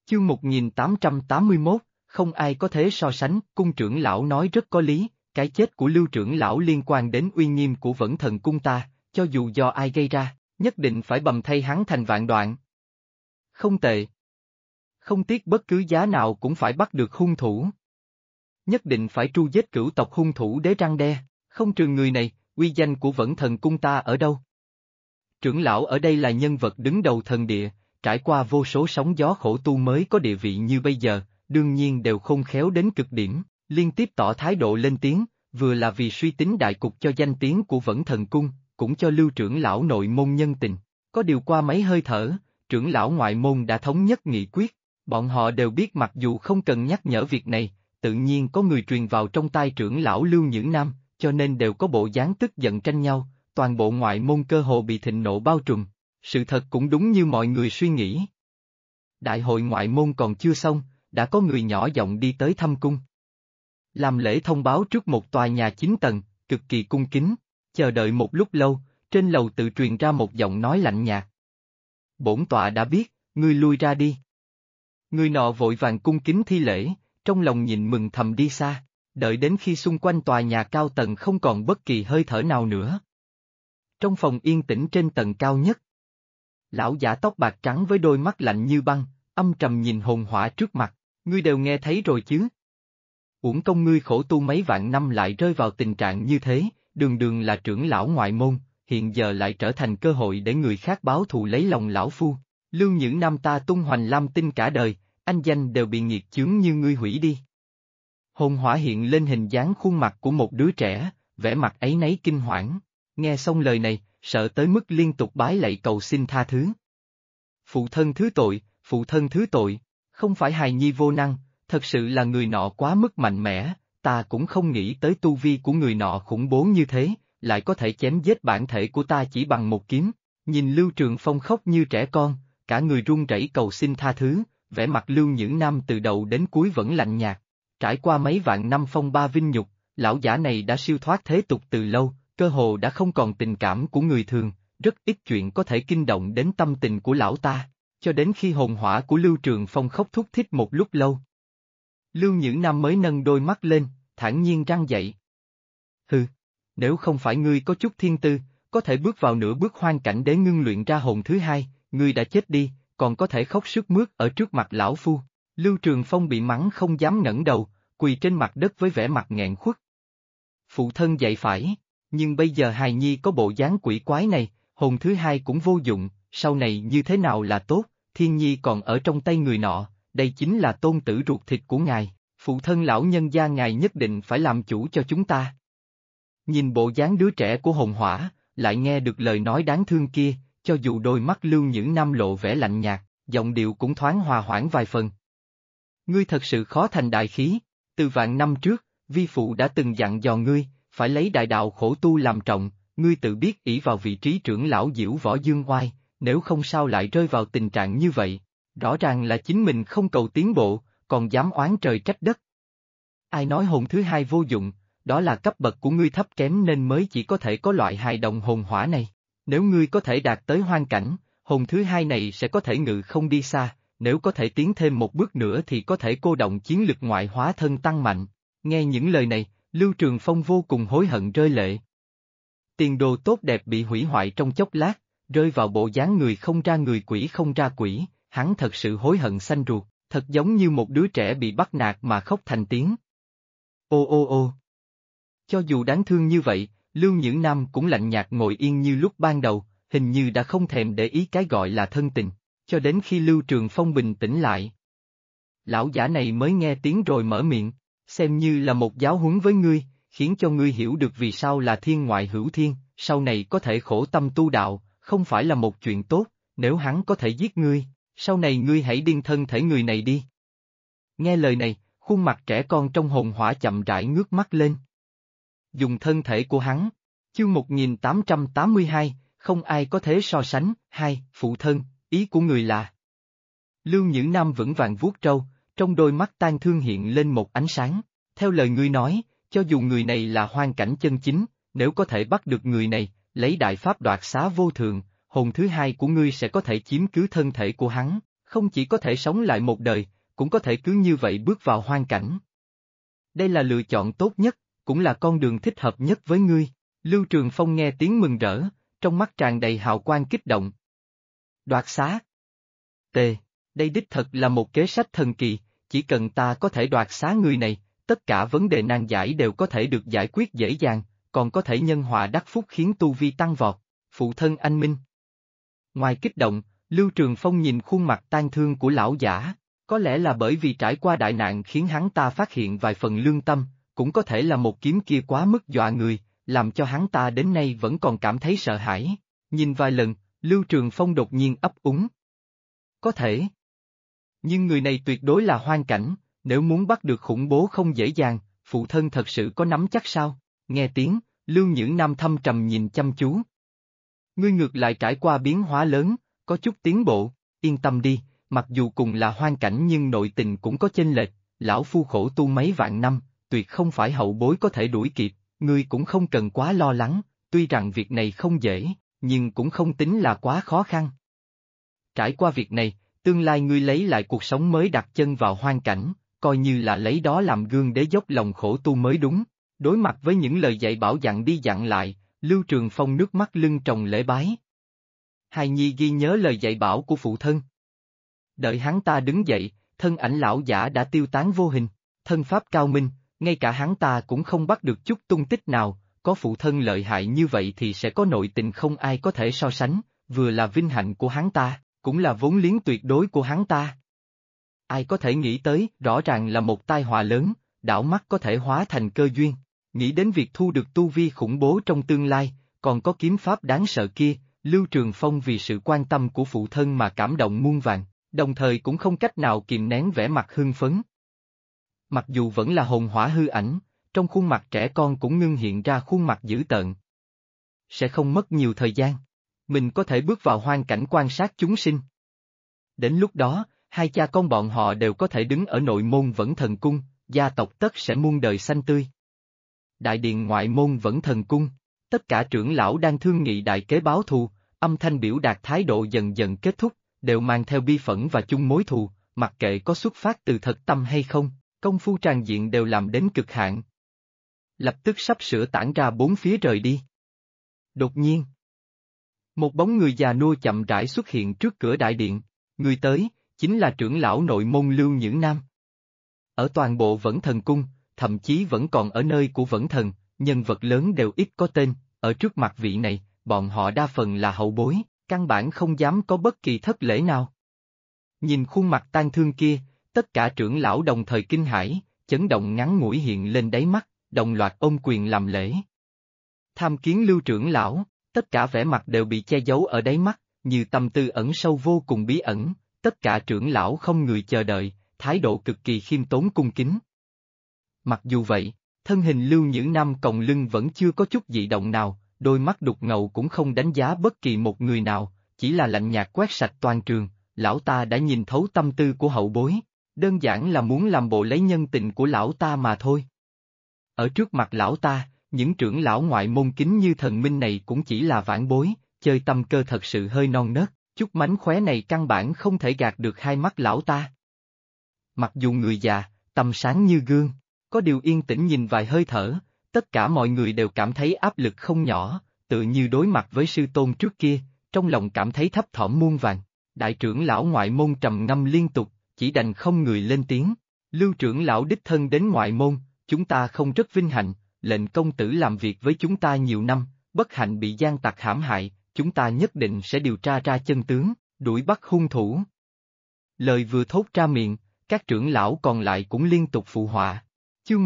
Chương 1881, không ai có thể so sánh, cung trưởng lão nói rất có lý, cái chết của Lưu trưởng lão liên quan đến uy nghiêm của Vẫn Thần cung ta, cho dù do ai gây ra, nhất định phải bầm thây hắn thành vạn đoạn. Không tệ. Không tiếc bất cứ giá nào cũng phải bắt được hung thủ. Nhất định phải tru giết cửu tộc hung thủ để răn đe, không trừ người này, uy danh của Vẫn Thần cung ta ở đâu? Trưởng lão ở đây là nhân vật đứng đầu thần địa, trải qua vô số sóng gió khổ tu mới có địa vị như bây giờ, đương nhiên đều khôn khéo đến cực điểm, liên tiếp tỏ thái độ lên tiếng, vừa là vì suy tính đại cục cho danh tiếng của Vẫn Thần cung, cũng cho Lưu trưởng lão nội môn nhân tình. Có điều qua mấy hơi thở, trưởng lão ngoại môn đã thống nhất nghị quyết, bọn họ đều biết mặc dù không cần nhắc nhở việc này, tự nhiên có người truyền vào trong tai trưởng lão Lưu Nhữ Nam, cho nên đều có bộ dáng tức giận tranh nhau, toàn bộ ngoại môn cơ hồ bị thịnh nộ bao trùm. Sự thật cũng đúng như mọi người suy nghĩ. Đại hội ngoại môn còn chưa xong, đã có người nhỏ giọng đi tới thăm cung. Làm lễ thông báo trước một tòa nhà 9 tầng, cực kỳ cung kính, chờ đợi một lúc lâu, trên lầu tự truyền ra một giọng nói lạnh nhạt. Bổn tọa đã biết, ngươi lui ra đi. Người nọ vội vàng cung kính thi lễ, trong lòng nhịn mừng thầm đi xa, đợi đến khi xung quanh tòa nhà cao tầng không còn bất kỳ hơi thở nào nữa. Trong phòng yên tĩnh trên tầng cao nhất, lão giả tóc bạc trắng với đôi mắt lạnh như băng, âm trầm nhìn hồn hỏa trước mặt, ngươi đều nghe thấy rồi chứ? Uổng công ngươi khổ tu mấy vạn năm lại rơi vào tình trạng như thế, đường đường là trưởng lão ngoại môn, hiện giờ lại trở thành cơ hội để người khác báo thù lấy lòng lão phu. Lưu Nhữ Nam ta tung hoành lam tinh cả đời, anh danh đều bị nghiệt chướng như ngươi hủy đi. Hồn hỏa hiện lên hình dáng khuôn mặt của một đứa trẻ, vẻ mặt áy náy kinh hoảng, nghe xong lời này, sợ tới mức liên tục bái lạy cầu xin tha thứ. Phụ thân thứ tội, phụ thân thứ tội, không phải hài nhi vô năng, thật sự là người nọ quá mức mạnh mẽ, ta cũng không nghĩ tới tu vi của người nọ khủng bố như thế, lại có thể chém giết bản thể của ta chỉ bằng một kiếm. Nhìn Lưu Trường Phong khóc như trẻ con, cả người run rẩy cầu xin tha thứ, vẻ mặt Lưu Nhữ Nam từ đầu đến cuối vẫn lạnh nhạt. Trải qua mấy vạn năm phong ba vinh nhục, lão giả này đã siêu thoát thế tục từ lâu, cơ hồ đã không còn tình cảm của người thường, rất ít chuyện có thể kinh động đến tâm tình của lão ta, cho đến khi hồn hỏa của Lưu Trường Phong khóc thút thít một lúc lâu. Lưu Nhữ Nam mới nâng đôi mắt lên, thản nhiên răng dậy. Hừ, nếu không phải ngươi có chút thiên tư, có thể bước vào nửa bước hoang cảnh để ngưng luyện ra hồn thứ hai, ngươi đã chết đi, còn có thể khóc sướt mướt ở trước mặt lão phu. Lưu Trường Phong bị mắng không dám ngẩng đầu, quỳ trên mặt đất với vẻ mặt nghẹn khuất. Phụ thân dạy phải, nhưng bây giờ hài nhi có bộ dáng quỷ quái này, hồn thứ hai cũng vô dụng, sau này như thế nào là tốt, thiên nhi còn ở trong tay người nọ, đây chính là tôn tử ruột thịt của ngài, phụ thân lão nhân gia ngài nhất định phải làm chủ cho chúng ta. Nhìn bộ dáng đứa trẻ của hồn hỏa, lại nghe được lời nói đáng thương kia, cho dù đôi mắt Lưu Nhữ Nam lộ vẻ lạnh nhạt, giọng điệu cũng thoáng hòa hoãn vài phần. Ngươi thật sự khó thành đại khí, từ vạn năm trước, vi phụ đã từng dặn dò ngươi, phải lấy đại đạo khổ tu làm trọng, ngươi tự biết ỷ vào vị trí trưởng lão Diễu Võ Dương Oai, nếu không sao lại rơi vào tình trạng như vậy, rõ ràng là chính mình không cầu tiến bộ, còn dám oán trời trách đất. Ai nói hồn thứ hai vô dụng, đó là cấp bậc của ngươi thấp kém nên mới chỉ có thể có loại hài đồng hồn hỏa này, nếu ngươi có thể đạt tới hoang cảnh, hồn thứ hai này sẽ có thể ngự không đi xa, nếu có thể tiến thêm một bước nữa thì có thể cô động chiến lực ngoại hóa thân tăng mạnh. Nghe những lời này, Lưu Trường Phong vô cùng hối hận rơi lệ. Tiền đồ tốt đẹp bị hủy hoại trong chốc lát, rơi vào bộ dáng người không ra người quỷ không ra quỷ, hắn thật sự hối hận xanh ruột, thật giống như một đứa trẻ bị bắt nạt mà khóc thành tiếng. Ô ô ô. Cho dù đáng thương như vậy, Lưu Nhữ Nam cũng lạnh nhạt ngồi yên như lúc ban đầu, hình như đã không thèm để ý cái gọi là thân tình, cho đến khi Lưu Trường Phong bình tĩnh lại. Lão giả này mới nghe tiếng rồi mở miệng, xem như là một giáo huấn với ngươi, khiến cho ngươi hiểu được vì sao là thiên ngoại hữu thiên, sau này có thể khổ tâm tu đạo, không phải là một chuyện tốt, nếu hắn có thể giết ngươi, sau này ngươi hãy điên thân thể người này đi. Nghe lời này, khuôn mặt trẻ con trong hồn hỏa chậm rãi ngước mắt lên. Dùng thân thể của hắn. Chương 1882, không ai có thể so sánh, hai, phụ thân, ý của người là. Lưu Nhữ Nam vững vàng vuốt râu, trong đôi mắt tang thương hiện lên một ánh sáng, theo lời ngươi nói, cho dù người này là hoang cảnh chân chính, nếu có thể bắt được người này, lấy đại pháp đoạt xá vô thường, hồn thứ hai của ngươi sẽ có thể chiếm cứ thân thể của hắn, Không chỉ có thể sống lại một đời, cũng có thể cứ như vậy bước vào hoang cảnh. Đây là lựa chọn tốt nhất, cũng là con đường thích hợp nhất với ngươi. Lưu Trường Phong nghe tiếng mừng rỡ, trong mắt tràn đầy hào quang kích động. Đoạt xá. T. Đây đích thật là một kế sách thần kỳ, chỉ cần ta có thể đoạt xá người này, tất cả vấn đề nan giải đều có thể được giải quyết dễ dàng, còn có thể nhân họa đắc phúc khiến tu vi tăng vọt. Phụ thân anh minh. Ngoài kích động, Lưu Trường Phong nhìn khuôn mặt tang thương của lão giả, có lẽ là bởi vì trải qua đại nạn khiến hắn ta phát hiện vài phần lương tâm, cũng có thể là một kiếm kia quá mức dọa người, làm cho hắn ta đến nay vẫn còn cảm thấy sợ hãi. Nhìn vài lần, Lưu Trường Phong đột nhiên ấp úng. Có thể. Nhưng người này tuyệt đối là hoang cảnh, nếu muốn bắt được khủng bố không dễ dàng, phụ thân thật sự có nắm chắc sao? Nghe tiếng, Lưu Nhữ Nam thâm trầm nhìn chăm chú. Ngươi ngược lại trải qua biến hóa lớn, có chút tiến bộ, yên tâm đi, mặc dù cùng là hoang cảnh nhưng nội tình cũng có chênh lệch, lão phu khổ tu mấy vạn năm, tuyệt không phải hậu bối có thể đuổi kịp, ngươi cũng không cần quá lo lắng, tuy rằng việc này không dễ, nhưng cũng không tính là quá khó khăn. Trải qua việc này, tương lai ngươi lấy lại cuộc sống mới đặt chân vào hoang cảnh, coi như là lấy đó làm gương để dốc lòng khổ tu mới đúng. Đối mặt với những lời dạy bảo dặn đi dặn lại, Lưu Trường Phong nước mắt lưng tròng lễ bái. Hài nhi ghi nhớ lời dạy bảo của phụ thân. Đợi hắn ta đứng dậy, thân ảnh lão giả đã tiêu tán vô hình, thân pháp cao minh, ngay cả hắn ta cũng không bắt được chút tung tích nào, có phụ thân lợi hại như vậy thì sẽ có nội tình không ai có thể so sánh, vừa là vinh hạnh của hắn ta, cũng là vốn liếng tuyệt đối của hắn ta. Ai có thể nghĩ tới, rõ ràng là một tai họa lớn, đảo mắt có thể hóa thành cơ duyên. Nghĩ đến việc thu được tu vi khủng bố trong tương lai, còn có kiếm pháp đáng sợ kia, Lưu Trường Phong vì sự quan tâm của phụ thân mà cảm động muôn vàn, đồng thời cũng không cách nào kìm nén vẻ mặt hưng phấn. Mặc dù vẫn là hồn hỏa hư ảnh, trong khuôn mặt trẻ con cũng ngưng hiện ra khuôn mặt dữ tợn. Sẽ không mất nhiều thời gian, mình có thể bước vào hoang cảnh quan sát chúng sinh. Đến lúc đó, hai cha con bọn họ đều có thể đứng ở nội môn Vẫn Thần Cung, gia tộc tất sẽ muôn đời xanh tươi. Đại điện ngoại môn Vẫn Thần Cung, tất cả trưởng lão đang thương nghị đại kế báo thù, âm thanh biểu đạt thái độ dần dần kết thúc, đều mang theo bi phẫn và chung mối thù, mặc kệ có xuất phát từ thật tâm hay không, công phu tràn diện đều làm đến cực hạn. Lập tức sắp sửa tản ra bốn phía rời đi. Đột nhiên, một bóng người già nua chậm rãi xuất hiện trước cửa đại điện, người tới, chính là trưởng lão nội môn Lưu Nhữ Nam. Ở toàn bộ Vẫn Thần Cung, thậm chí vẫn còn ở nơi của Vẫn Thần, nhân vật lớn đều ít có tên, ở trước mặt vị này, bọn họ đa phần là hậu bối, căn bản không dám có bất kỳ thất lễ nào. Nhìn khuôn mặt tang thương kia, tất cả trưởng lão đồng thời kinh hãi, chấn động ngắn ngủi hiện lên đáy mắt, đồng loạt ôm quyền làm lễ. Tham kiến Lưu trưởng lão, tất cả vẻ mặt đều bị che giấu ở đáy mắt, như tâm tư ẩn sâu vô cùng bí ẩn, tất cả trưởng lão không người chờ đợi, thái độ cực kỳ khiêm tốn cung kính. Mặc dù vậy, thân hình Lưu Nhữ Nam còng lưng vẫn chưa có chút dị động nào, đôi mắt đục ngầu cũng không đánh giá bất kỳ một người nào, chỉ là lạnh nhạt quét sạch toàn trường, lão ta đã nhìn thấu tâm tư của hậu bối, đơn giản là muốn làm bộ lấy nhân tình của lão ta mà thôi. Ở trước mặt lão ta, những trưởng lão ngoại môn kính như thần minh này cũng chỉ là vãn bối, chơi tâm cơ thật sự hơi non nớt, chút mánh khóe này căn bản không thể gạt được hai mắt lão ta. Mặc dù người già, tâm sáng như gương, có điều yên tĩnh nhìn vài hơi thở, tất cả mọi người đều cảm thấy áp lực không nhỏ, tự như đối mặt với sư tôn trước kia, trong lòng cảm thấy thấp thỏm muôn vàn. Đại trưởng lão ngoại môn trầm ngâm liên tục, chỉ đành không người lên tiếng. Lưu trưởng lão đích thân đến ngoại môn, chúng ta không rất vinh hạnh, lệnh công tử làm việc với chúng ta nhiều năm, bất hạnh bị gian tặc hãm hại, chúng ta nhất định sẽ điều tra ra chân tướng, đuổi bắt hung thủ. Lời vừa thốt ra miệng, các trưởng lão còn lại cũng liên tục phụ họa. Chương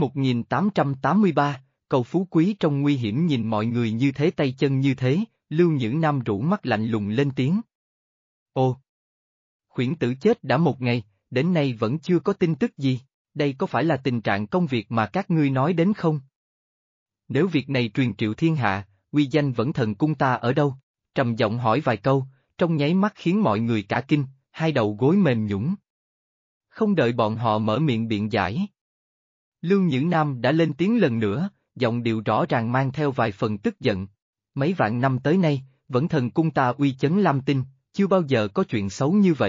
1883, cầu phú quý trong nguy hiểm nhìn mọi người như thế tay chân như thế, Lưu Nhữ Nam rũ mắt lạnh lùng lên tiếng. Ồ! Khuyển tử chết đã một ngày, đến nay vẫn chưa có tin tức gì, đây có phải là tình trạng công việc mà các ngươi nói đến không? Nếu việc này truyền triệu thiên hạ, uy danh Vẫn Thần Cung ta ở đâu? Trầm giọng hỏi vài câu, trong nháy mắt khiến mọi người cả kinh, hai đầu gối mềm nhũn. Không đợi bọn họ mở miệng biện giải. Lưu Nhữ Nam đã lên tiếng lần nữa, giọng điệu rõ ràng mang theo vài phần tức giận. Mấy vạn năm tới nay, Vẫn Thần Cung ta uy chấn Lam Tinh, chưa bao giờ có chuyện xấu như vậy,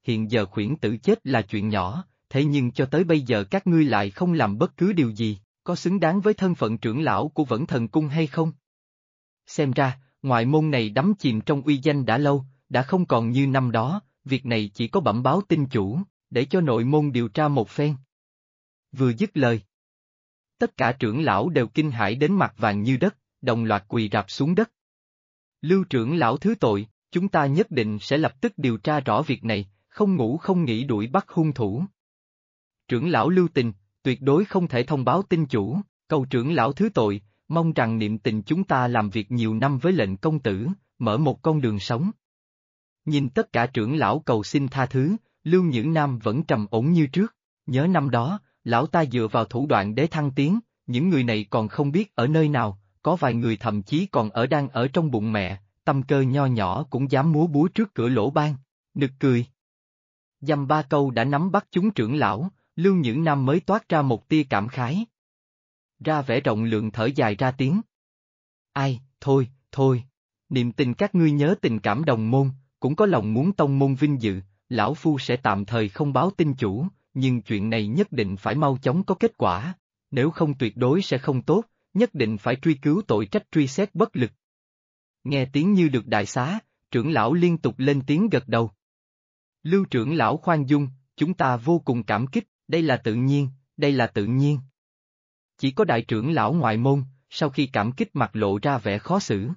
hiện giờ khuyển tử chết là chuyện nhỏ, thế nhưng cho tới bây giờ các ngươi lại không làm bất cứ điều gì, có xứng đáng với thân phận trưởng lão của Vẫn Thần Cung hay không? Xem ra, ngoại môn này đắm chìm trong uy danh đã lâu, đã không còn như năm đó, việc này chỉ có bẩm báo tinh chủ, để cho nội môn điều tra một phen. Vừa dứt lời, tất cả trưởng lão đều kinh hãi đến mặt vàng như đất, đồng loạt quỳ rạp xuống đất. Lưu trưởng lão thứ tội, chúng ta nhất định sẽ lập tức điều tra rõ việc này, không ngủ không nghỉ đuổi bắt hung thủ. Trưởng lão Lưu Tình, tuyệt đối không thể thông báo tinh chủ, cầu trưởng lão thứ tội, mong rằng Niệm Tình chúng ta làm việc nhiều năm với lệnh công tử, mở một con đường sống. Nhìn tất cả trưởng lão cầu xin tha thứ, Lưu Nhữ Nam vẫn trầm ổn như trước, nhớ năm đó, lão ta dựa vào thủ đoạn để thăng tiến, những người này còn không biết ở nơi nào, có vài người thậm chí còn đang ở trong bụng mẹ, tâm cơ nho nhỏ cũng dám múa búa trước cửa lỗ ban, nực cười. Dăm ba câu đã nắm bắt chúng trưởng lão, Lưu Nhữ Nam mới toát ra một tia cảm khái. Ra vẻ rộng lượng thở dài ra tiếng. Ai, thôi, thôi, Niệm Tình các ngươi nhớ tình cảm đồng môn, cũng có lòng muốn tông môn vinh dự, lão phu sẽ tạm thời không báo tinh chủ, nhưng chuyện này nhất định phải mau chóng có kết quả, nếu không tuyệt đối sẽ không tốt, nhất định phải truy cứu tội trách truy xét bất lực. Nghe tiếng như được đại xá, trưởng lão liên tục lên tiếng gật đầu. Lưu trưởng lão khoan dung, chúng ta vô cùng cảm kích, đây là tự nhiên, đây là tự nhiên. Chỉ có đại trưởng lão ngoại môn, sau khi cảm kích mặt lộ ra vẻ khó xử.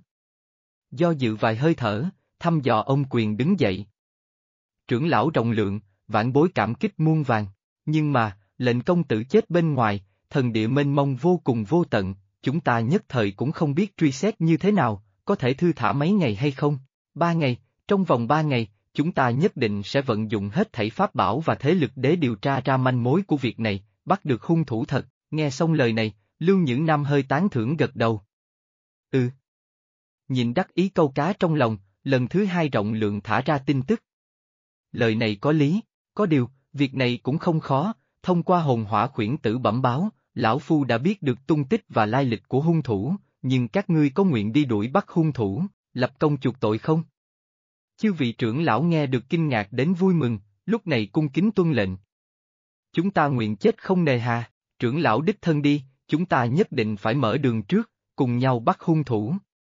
Do dự vài hơi thở, thăm dò ông quyền đứng dậy. Trưởng lão rộng lượng, vãn bối cảm kích muôn vàng, nhưng mà, lệnh công tử chết bên ngoài, thần địa mênh mông vô cùng vô tận, chúng ta nhất thời cũng không biết truy xét như thế nào, có thể thư thả mấy ngày hay không? 3 ngày, trong vòng 3 ngày, chúng ta nhất định sẽ vận dụng hết thảy pháp bảo và thế lực để điều tra ra manh mối của việc này, bắt được hung thủ thật. Nghe xong lời này, Lưu Nhữ Nam hơi tán thưởng gật đầu. Ừ. Nhìn đắc ý câu cá trong lòng, lần thứ hai rộng lượng thả ra tin tức. Lời này có lý, có điều, việc này cũng không khó, thông qua hồn hỏa khuyển tử bẩm báo, lão phu đã biết được tung tích và lai lịch của hung thủ, nhưng các ngươi có nguyện đi đuổi bắt hung thủ, lập công chuộc tội không? Chư vị trưởng lão nghe được kinh ngạc đến vui mừng, lúc này cung kính tuân lệnh. Chúng ta nguyện chết không nề hà. Trưởng lão đích thân đi, chúng ta nhất định phải mở đường trước, cùng nhau bắt hung thủ.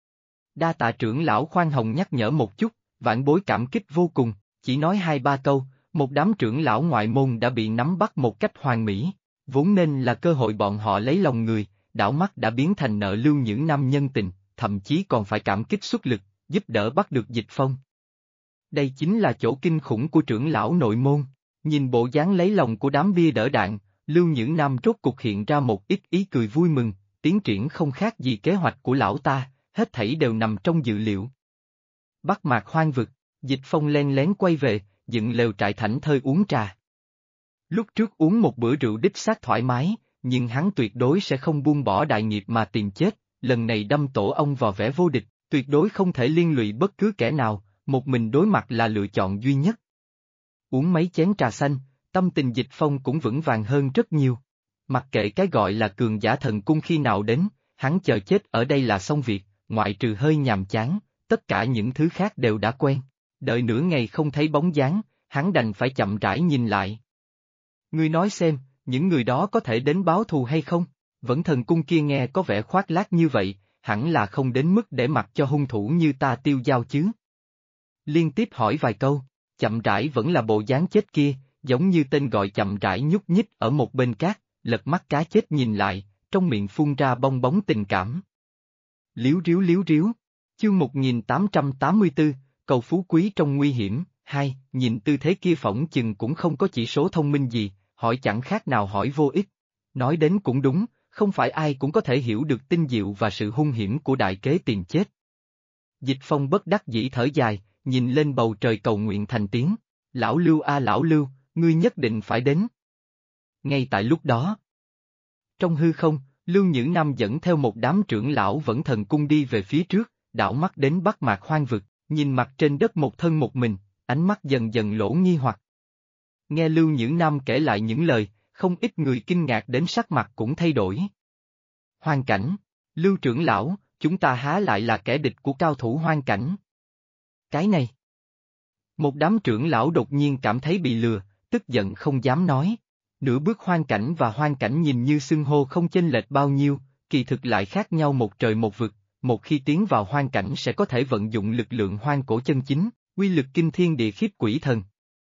Đa tạ trưởng lão khoan hồng nhắc nhở một chút, vãn bối cảm kích vô cùng, chỉ nói 2-3 câu, một đám trưởng lão ngoại môn đã bị nắm bắt một cách hoàn mỹ, vốn nên là cơ hội bọn họ lấy lòng người, đảo mắt đã biến thành nợ Lưu Nhữ Nam nhân tình, thậm chí còn phải cảm kích xuất lực, giúp đỡ bắt được Dịch Phong. Đây chính là chỗ kinh khủng của trưởng lão nội môn, nhìn bộ dáng lấy lòng của đám bia đỡ đạn. Lưu Nhữ Nam rốt cục hiện ra một ít ý cười vui mừng, tiến triển không khác gì kế hoạch của lão ta, hết thảy đều nằm trong dự liệu. Bắc Mạc hoang vực, Dịch Phong len lén quay về, dựng lều trại thảnh thơi uống trà. Lúc trước uống một bữa rượu đích xác thoải mái, nhưng hắn tuyệt đối sẽ không buông bỏ đại nghiệp mà tìm chết, lần này đâm tổ ông vào vẻ vô địch, tuyệt đối không thể liên lụy bất cứ kẻ nào, một mình đối mặt là lựa chọn duy nhất. Uống mấy chén trà xanh, tâm tình Dịch Phong cũng vững vàng hơn rất nhiều. Mặc kệ cái gọi là cường giả thần cung khi nào đến, hắn chờ chết ở đây là xong việc, ngoại trừ hơi nhàm chán, tất cả những thứ khác đều đã quen. Đợi nửa ngày không thấy bóng dáng, hắn đành phải chậm rãi nhìn lại. Ngươi nói xem, những người đó có thể đến báo thù hay không? Vẫn Thần Cung kia nghe có vẻ khoác lác như vậy, hẳn là không đến mức để mặc cho hung thủ như ta tiêu dao chứ. Liên tiếp hỏi vài câu, chậm rãi vẫn là bộ dáng chết kia, giống như tên gọi chậm rãi nhúc nhích ở một bên cát, lật mắt cá chết nhìn lại, trong miệng phun ra bong bóng tình cảm. Liếu riếu, chương 1884, cầu phú quý trong nguy hiểm, nhìn tư thế kia phỏng chừng cũng không có chỉ số thông minh gì, hỏi chẳng khác nào hỏi vô ích. Nói đến cũng đúng, không phải ai cũng có thể hiểu được tinh diệu và sự hung hiểm của đại kế tiền chết. Dịch Phong bất đắc dĩ thở dài, nhìn lên bầu trời cầu nguyện thành tiếng, lão Lưu a lão Lưu, ngươi nhất định phải đến. Ngay tại lúc đó, trong hư không, Lưu Nhữ Nam dẫn theo một đám trưởng lão Vẫn Thần Cung đi về phía trước, đảo mắt đến Bắc Mạc hoang vực, nhìn mặt trên đất một thân một mình, ánh mắt dần dần lỗ nghi hoặc. Nghe Lưu Nhữ Nam kể lại những lời, không ít người kinh ngạc đến sắc mặt cũng thay đổi. Hoang cảnh, Lưu trưởng lão, chúng ta há lại là kẻ địch của cao thủ hoang cảnh. Cái này. Một đám trưởng lão đột nhiên cảm thấy bị lừa, tức giận không dám nói. Nửa bước hoang cảnh và hoang cảnh nhìn như xưng hô không chênh lệch bao nhiêu, kỳ thực lại khác nhau một trời một vực, một khi tiến vào hoang cảnh sẽ có thể vận dụng lực lượng hoang cổ chân chính, uy lực kinh thiên địa khiếp quỷ thần.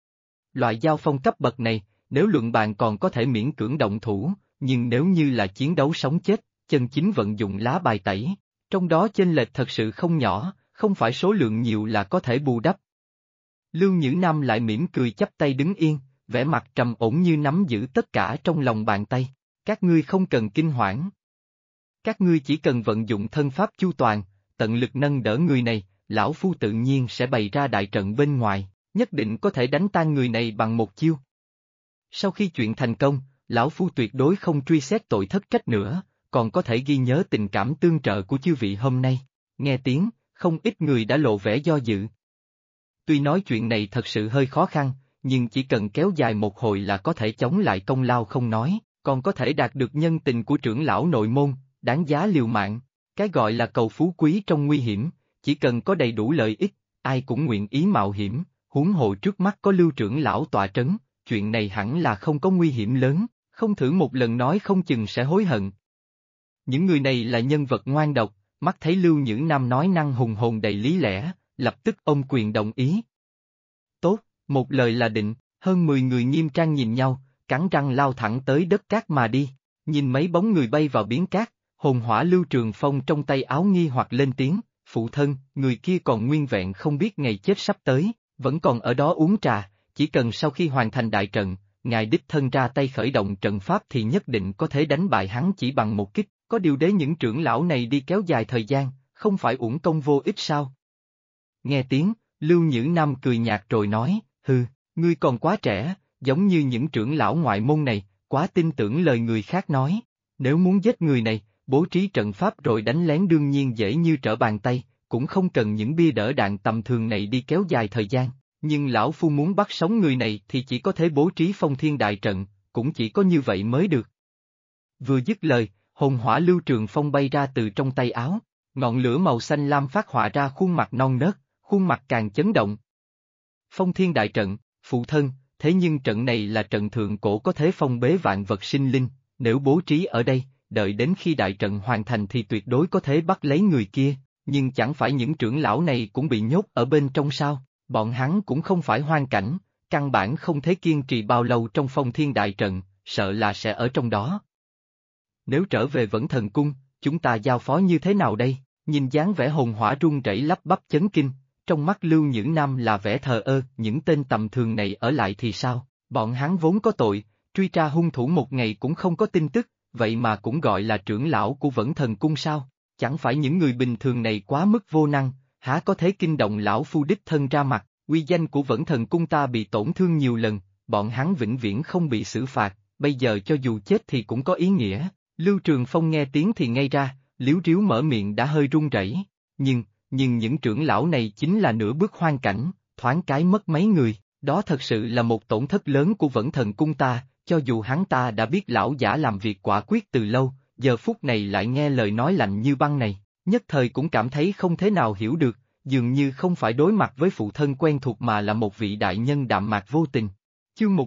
Loại giao phong cấp bậc này, nếu luận bàn còn có thể miễn cưỡng động thủ, nhưng nếu như là chiến đấu sống chết, chân chính vận dụng lá bài tẩy, trong đó chênh lệch thật sự không nhỏ, không phải số lượng nhiều là có thể bù đắp. Lưu Nhữ Nam lại mỉm cười chắp tay đứng yên, vẻ mặt trầm ổn như nắm giữ tất cả trong lòng bàn tay. Các ngươi không cần kinh hoảng. Các ngươi chỉ cần vận dụng thân pháp chu toàn, tận lực nâng đỡ người này, lão phu tự nhiên sẽ bày ra đại trận bên ngoài, nhất định có thể đánh tan người này bằng một chiêu. Sau khi chuyện thành công, lão phu tuyệt đối không truy xét tội thất trách nữa, còn có thể ghi nhớ tình cảm tương trợ của chư vị hôm nay. Nghe tiếng, không ít người đã lộ vẻ do dự. Tuy nói chuyện này thật sự hơi khó khăn, nhưng chỉ cần kéo dài một hồi là có thể chống lại công lao không nói, còn có thể đạt được nhân tình của trưởng lão nội môn, đáng giá liều mạng. Cái gọi là cầu phú quý trong nguy hiểm, chỉ cần có đầy đủ lợi ích, ai cũng nguyện ý mạo hiểm, huống hồ trước mắt có Lưu trưởng lão tọa trấn, chuyện này hẳn là không có nguy hiểm lớn, không thử một lần nói không chừng sẽ hối hận. Những người này là nhân vật ngoan độc, mắt thấy Lưu Nhữ Nam nói năng hùng hồn đầy lý lẽ, lập tức ôm quyền đồng ý. Tốt, một lời là định, hơn 10 người nghiêm trang nhìn nhau, cắn răng lao thẳng tới đất cát mà đi, nhìn mấy bóng người bay vào biển cát, hồn hỏa Lưu Trường Phong trong tay áo nghi hoặc lên tiếng, phụ thân, người kia còn nguyên vẹn không biết ngày chết sắp tới, vẫn còn ở đó uống trà, chỉ cần sau khi hoàn thành đại trận, ngài đích thân ra tay khởi động trận pháp thì nhất định có thể đánh bại hắn chỉ bằng một kích, có điều để những trưởng lão này đi kéo dài thời gian, không phải uổng công vô ích sao? Nghe tiếng, Lưu Nhữ Nam cười nhạt rồi nói, hừ, ngươi còn quá trẻ, giống như những trưởng lão ngoại môn này, quá tin tưởng lời người khác nói, nếu muốn giết người này, bố trí trận pháp rồi đánh lén đương nhiên dễ như trở bàn tay, cũng không cần những bia đỡ đạn tầm thường này đi kéo dài thời gian, nhưng lão phu muốn bắt sống người này thì chỉ có thể bố trí phong thiên đại trận, cũng chỉ có như vậy mới được. Vừa dứt lời, hồn hỏa Lưu Trường Phong bay ra từ trong tay áo, ngọn lửa màu xanh lam phát họa ra khuôn mặt non nớt, khuôn mặt càng chấn động. Phong thiên đại trận, phụ thân, thế nhưng trận này là trận thượng cổ có thế phong bế vạn vật sinh linh, nếu bố trí ở đây, đợi đến khi đại trận hoàn thành thì tuyệt đối có thể bắt lấy người kia, nhưng chẳng phải những trưởng lão này cũng bị nhốt ở bên trong sao, bọn hắn cũng không phải hoang cảnh, căn bản không thể kiên trì bao lâu trong phong thiên đại trận, sợ là sẽ ở trong đó. Nếu trở về Vẫn Thần Cung, chúng ta giao phó như thế nào đây? Nhìn dáng vẻ hồn hỏa run rẩy lắp bắp chấn kinh, trong mắt Lưu Nhữ Nam là vẻ thờ ơ, những tên tầm thường này ở lại thì sao? Bọn hắn vốn có tội, truy tra hung thủ một ngày cũng không có tin tức, vậy mà cũng gọi là trưởng lão của Vẫn Thần Cung sao? Chẳng phải những người bình thường này quá mức vô năng, há có thể kinh động lão phu đích thân ra mặt, uy danh của Vẫn Thần Cung ta bị tổn thương nhiều lần, bọn hắn vĩnh viễn không bị xử phạt, bây giờ cho dù chết thì cũng có ý nghĩa. Lưu Trường Phong nghe tiếng thì ngay ra, liếu riếu mở miệng đã hơi run rẩy, nhưng những trưởng lão này chính là nửa bước hoang cảnh, thoáng cái mất mấy người, đó thật sự là một tổn thất lớn của Vẫn Thần Cung ta, cho dù hắn ta đã biết lão giả làm việc quả quyết từ lâu, giờ phút này lại nghe lời nói lạnh như băng này, nhất thời cũng cảm thấy không thế nào hiểu được, dường như không phải đối mặt với phụ thân quen thuộc mà là một vị đại nhân đạm mạc vô tình. Chương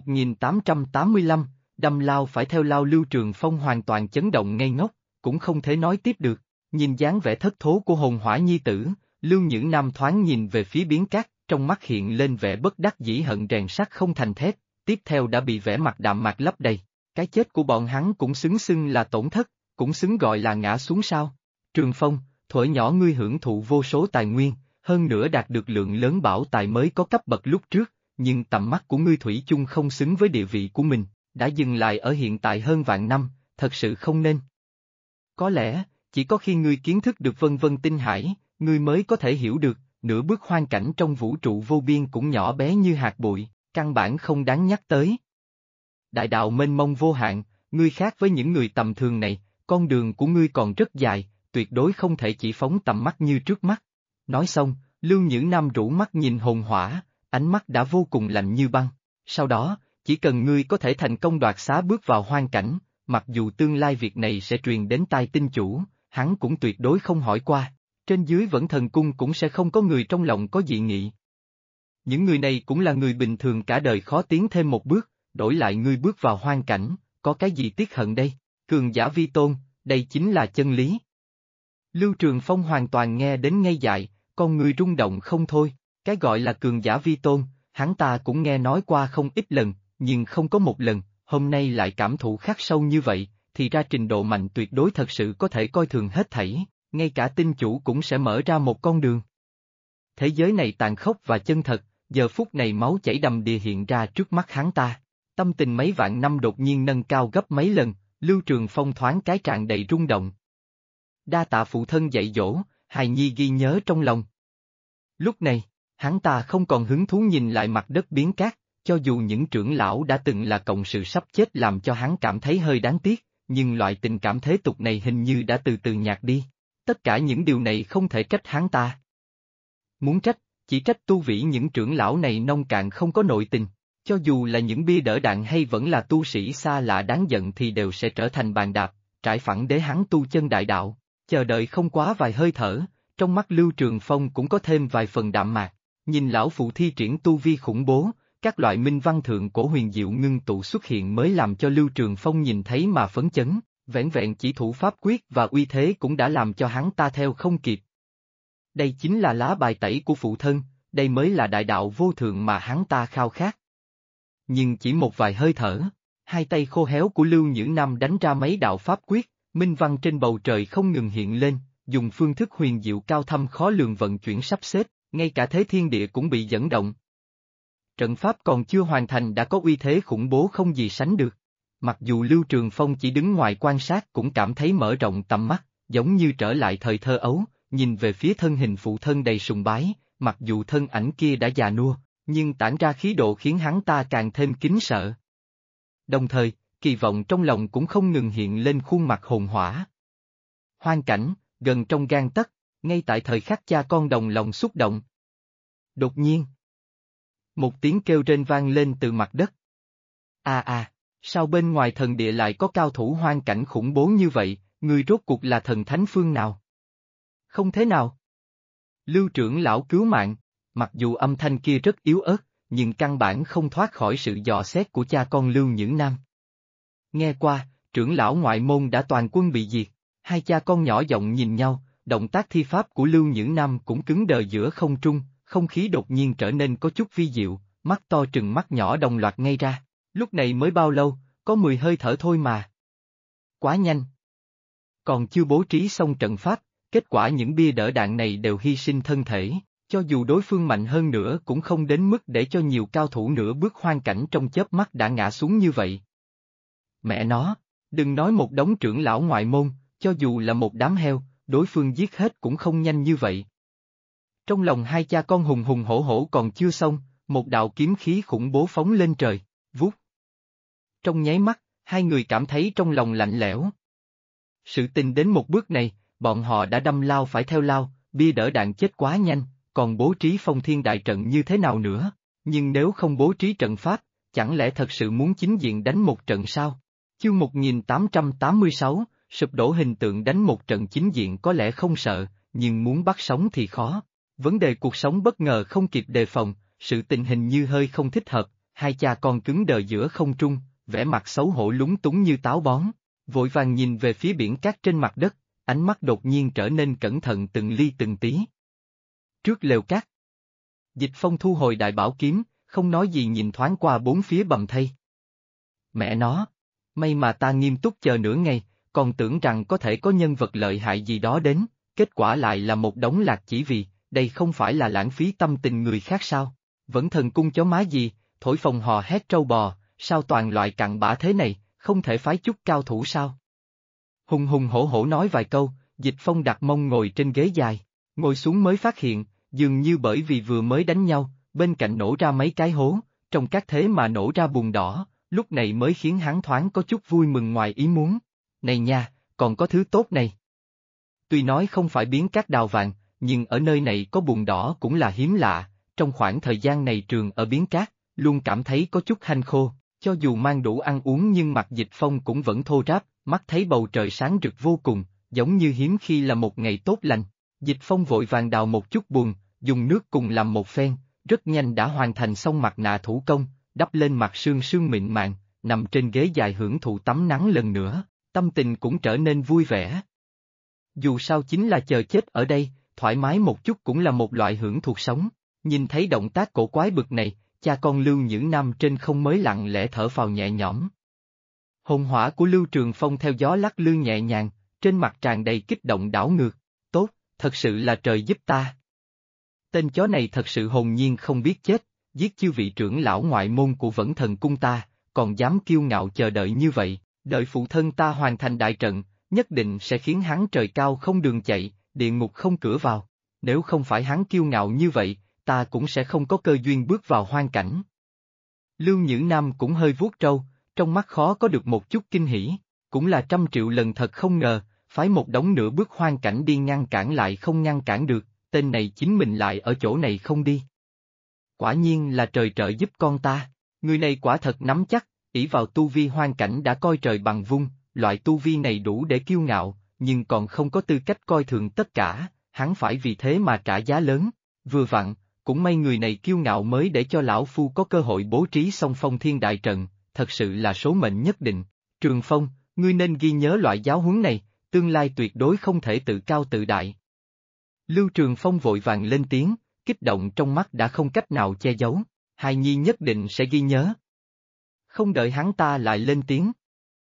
1885, đâm lao phải theo lao. Lưu Trường Phong hoàn toàn chấn động ngây ngốc, cũng không thể nói tiếp được, nhìn dáng vẻ thất thố của hồn hỏa nhi tử, Lưu Nhữ Nam thoáng nhìn về phía biển cát, trong mắt hiện lên vẻ bất đắc dĩ hận rèn sắt không thành thép, tiếp theo đã bị vẻ mặt đạm mạc lấp đầy, cái chết của bọn hắn cũng xứng xưng là tổn thất, cũng xứng gọi là ngã xuống sao. Trường Phong, thuở nhỏ ngươi hưởng thụ vô số tài nguyên, hơn nữa đạt được lượng lớn bảo tài mới có cấp bậc lúc trước, nhưng tầm mắt của ngươi thủy chung không xứng với địa vị của mình, đã dừng lại ở hiện tại hơn vạn năm, thật sự không nên. Có lẽ, chỉ có khi ngươi kiến thức được vân vân tinh hải, ngươi mới có thể hiểu được, nửa bước hoang cảnh trong vũ trụ vô biên cũng nhỏ bé như hạt bụi, căn bản không đáng nhắc tới. Đại đạo mênh mông vô hạn, ngươi khác với những người tầm thường này, con đường của ngươi còn rất dài, tuyệt đối không thể chỉ phóng tầm mắt như trước mắt. Nói xong, Lưu Nhữ Nam rũ mắt nhìn hồn hỏa, ánh mắt đã vô cùng lạnh như băng. Sau đó, chỉ cần ngươi có thể thành công đoạt xá bước vào hoang cảnh, mặc dù tương lai việc này sẽ truyền đến tai tinh chủ, hắn cũng tuyệt đối không hỏi qua. Trên dưới Vẫn Thần Cung cũng sẽ không có người trong lòng có dị nghị. Những người này cũng là người bình thường cả đời khó tiến thêm một bước, đổi lại ngươi bước vào hoang cảnh, có cái gì tiếc hận đây? Cường giả vi tôn, đây chính là chân lý. Lưu Trường Phong hoàn toàn nghe đến ngây dại, con người rung động không thôi, cái gọi là cường giả vi tôn, hắn ta cũng nghe nói qua không ít lần, nhưng không có một lần, hôm nay lại cảm thụ khắc sâu như vậy, thì ra trình độ mạnh tuyệt đối thật sự có thể coi thường hết thảy, ngay cả tinh chủ cũng sẽ mở ra một con đường. Thế giới này tàn khốc và chân thật, giờ phút này máu chảy đầm đìa hiện ra trước mắt hắn ta. Tâm tình mấy vạn năm đột nhiên nâng cao gấp mấy lần, Lưu Trường Phong thoáng cái tràn đầy rung động. Đa tạ phụ thân dạy dỗ, hài nhi ghi nhớ trong lòng. Lúc này, hắn ta không còn hứng thú nhìn lại mặt đất biến cát, cho dù những trưởng lão đã từng là cộng sự sắp chết làm cho hắn cảm thấy hơi đáng tiếc, nhưng loại tình cảm thế tục này hình như đã từ từ nhạt đi. Tất cả những điều này không thể trách hắn ta. Muốn trách, chỉ trách tu vĩ những trưởng lão này nông cạn không có nội tình. Cho dù là những bia đỡ đạn hay vẫn là tu sĩ xa lạ đáng giận thì đều sẽ trở thành bàn đạp, trải phẳng để hắn tu chân đại đạo. Chờ đợi không quá vài hơi thở, trong mắt Lưu Trường Phong cũng có thêm vài phần đạm mạc. Nhìn lão phụ thi triển tu vi khủng bố, các loại minh văn thượng cổ huyền diệu ngưng tụ xuất hiện mới làm cho Lưu Trường Phong nhìn thấy mà phấn chấn, vẻn vẹn chỉ thủ pháp quyết và uy thế cũng đã làm cho hắn ta theo không kịp. Đây chính là lá bài tẩy của phụ thân, đây mới là đại đạo vô thượng mà hắn ta khao khát. Nhưng chỉ một vài hơi thở, hai tay khô héo của Lưu Nhữ Nam đánh ra mấy đạo pháp quyết, minh văn trên bầu trời không ngừng hiện lên, dùng phương thức huyền diệu cao thâm khó lường vận chuyển sắp xếp, ngay cả thế thiên địa cũng bị dẫn động. Trận pháp còn chưa hoàn thành đã có uy thế khủng bố không gì sánh được. Mặc dù Lưu Trường Phong chỉ đứng ngoài quan sát cũng cảm thấy mở rộng tầm mắt, giống như trở lại thời thơ ấu, nhìn về phía thân hình phụ thân đầy sùng bái, mặc dù thân ảnh kia đã già nua, nhưng tản ra khí độ khiến hắn ta càng thêm kính sợ. Đồng thời, kỳ vọng trong lòng cũng không ngừng hiện lên khuôn mặt hồn hỏa. Hoang cảnh, gần trong gang tấc, ngay tại thời khắc cha con đồng lòng xúc động. Đột nhiên, một tiếng kêu rên vang lên từ mặt đất. Sao bên ngoài thần địa lại có cao thủ hoang cảnh khủng bố như vậy, người rốt cuộc là thần thánh phương nào? Không thế nào. Lưu trưởng lão cứu mạng, mặc dù âm thanh kia rất yếu ớt, nhưng căn bản không thoát khỏi sự dò xét của cha con Lưu Nhữ Nam. Nghe qua, trưởng lão ngoại môn đã toàn quân bị diệt, hai cha con nhỏ giọng nhìn nhau, động tác thi pháp của Lưu Nhữ Nam cũng cứng đờ giữa không trung, không khí đột nhiên trở nên có chút vi diệu, mắt to trừng mắt nhỏ đồng loạt ngay ra, lúc này mới bao lâu, có 10 hơi thở thôi mà. Quá nhanh. Còn chưa bố trí xong trận pháp, kết quả những bia đỡ đạn này đều hy sinh thân thể, cho dù đối phương mạnh hơn nữa cũng không đến mức để cho nhiều cao thủ nửa bước hoang cảnh trong chớp mắt đã ngã xuống như vậy. Mẹ nó, đừng nói một đống trưởng lão ngoại môn, cho dù là một đám heo, đối phương giết hết cũng không nhanh như vậy. Trong lòng hai cha con hùng hùng hổ hổ còn chưa xong, một đạo kiếm khí khủng bố phóng lên trời, vút. Trong nháy mắt, hai người cảm thấy trong lòng lạnh lẽo. Sự tình đến một bước này, bọn họ đã đâm lao phải theo lao, bia đỡ đạn chết quá nhanh, còn bố trí phong thiên đại trận như thế nào nữa, nhưng nếu không bố trí trận pháp, chẳng lẽ thật sự muốn chính diện đánh một trận sao? Chương 1886, sụp đổ hình tượng đánh một trận chính diện có lẽ không sợ, nhưng muốn bắt sống thì khó. Vấn đề cuộc sống bất ngờ không kịp đề phòng, sự tình hình như hơi không thích hợp, hai cha con cứng đờ giữa không trung, vẻ mặt xấu hổ lúng túng như táo bón, vội vàng nhìn về phía biển cát trên mặt đất, ánh mắt đột nhiên trở nên cẩn thận từng ly từng tí. Trước lều cát, Dịch Phong thu hồi đại bảo kiếm, không nói gì nhìn thoáng qua bốn phía bầm thây. Mẹ nó, may mà ta nghiêm túc chờ nửa ngày, còn tưởng rằng có thể có nhân vật lợi hại gì đó đến, kết quả lại là một đống lạc chỉ vì, đây không phải là lãng phí tâm tình người khác sao? Vẫn thần cung chó má gì, thổi phồng hò hét trâu bò, sao toàn loại cặn bã thế này, không thể phái chút cao thủ sao? Hùng hùng hổ hổ nói vài câu, Dịch Phong đặt mông ngồi trên ghế dài, ngồi xuống mới phát hiện, dường như bởi vì vừa mới đánh nhau, bên cạnh nổ ra mấy cái hố, trong các thế mà nổ ra bùn đỏ, lúc này mới khiến hắn thoáng có chút vui mừng ngoài ý muốn. Này nha, còn có thứ tốt này. Tuy nói không phải biến cát đào vàng, nhưng ở nơi này có bùn đỏ cũng là hiếm lạ, trong khoảng thời gian này trường ở biến cát, luôn cảm thấy có chút hanh khô, cho dù mang đủ ăn uống nhưng mặt Dịch Phong cũng vẫn thô ráp, mắt thấy bầu trời sáng rực vô cùng, giống như hiếm khi là một ngày tốt lành. Dịch Phong vội vàng đào một chút bùn, dùng nước cùng làm một phen, rất nhanh đã hoàn thành xong mặt nạ thủ công, đắp lên mặt sương sương mịn màng, nằm trên ghế dài hưởng thụ tắm nắng lần nữa, tâm tình cũng trở nên vui vẻ. Dù sao chính là chờ chết ở đây, thoải mái một chút cũng là một loại hưởng thuộc sống. Nhìn thấy động tác cổ quái bực này, cha con Lưu Nhữ Nam trên không mới lặng lẽ thở phào nhẹ nhõm. Hồn hỏa của Lưu Trường Phong theo gió lắc lư nhẹ nhàng, trên mặt tràn đầy kích động đảo ngược. Tốt, thật sự là trời giúp ta. Tên chó này thật sự hồn nhiên không biết chết, giết chư vị trưởng lão ngoại môn của Vẫn Thần Cung ta, còn dám kiêu ngạo chờ đợi như vậy, đợi phụ thân ta hoàn thành đại trận, nhất định sẽ khiến hắn trời cao không đường chạy, địa ngục không cửa vào. Nếu không phải hắn kiêu ngạo như vậy, ta cũng sẽ không có cơ duyên bước vào hoang cảnh. Lưu Nhữ Nam cũng hơi vuốt râu, trong mắt khó có được một chút kinh hỉ, cũng là 100 triệu lần thật không ngờ, phái một đống nửa bước hoang cảnh đi ngăn cản lại không ngăn cản được, tên này chính mình lại ở chỗ này không đi. Quả nhiên là trời trợ giúp con ta, người này quả thật nắm chắc, ỷ vào tu vi hoang cảnh đã coi trời bằng vung, loại tu vi này đủ để kiêu ngạo, nhưng còn không có tư cách coi thường tất cả, hắn phải vì thế mà trả giá lớn, vừa vặn, cũng may người này kiêu ngạo mới để cho lão phu có cơ hội bố trí xong phong thiên đại trận, thật sự là số mệnh nhất định. Trường Phong, ngươi nên ghi nhớ loại giáo huấn này, tương lai tuyệt đối không thể tự cao tự đại. Lưu Trường Phong vội vàng lên tiếng, kích động trong mắt đã không cách nào che giấu, hài nhi nhất định sẽ ghi nhớ. Không đợi hắn ta lại lên tiếng.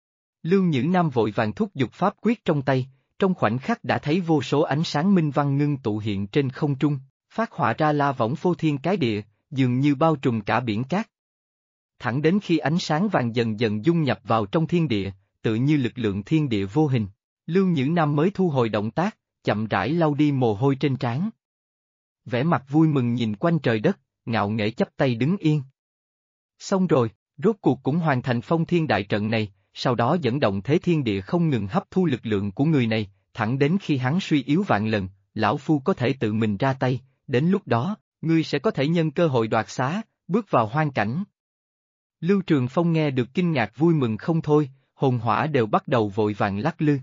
Lưu Nhữ Nam vội vàng thúc giục pháp quyết trong tay, trong khoảnh khắc đã thấy vô số ánh sáng minh văn ngưng tụ hiện trên không trung, phát họa ra la võng phô thiên cái địa, dường như bao trùm cả biển cát. Thẳng đến khi ánh sáng vàng dần dần dung nhập vào trong thiên địa, tự như lực lượng thiên địa vô hình, Lưu Nhữ Nam mới thu hồi động tác, chậm rãi lau đi mồ hôi trên trán. Vẻ mặt vui mừng nhìn quanh trời đất, ngạo nghễ chắp tay đứng yên. Xong rồi, rốt cuộc cũng hoàn thành phong thiên đại trận này, sau đó dẫn động thế thiên địa không ngừng hấp thu lực lượng của người này, thẳng đến khi hắn suy yếu vạn lần, lão phu có thể tự mình ra tay, đến lúc đó, ngươi sẽ có thể nhân cơ hội đoạt xá, bước vào hoang cảnh. Lưu Trường Phong nghe được kinh ngạc vui mừng không thôi, hồn hỏa đều bắt đầu vội vàng lắc lư.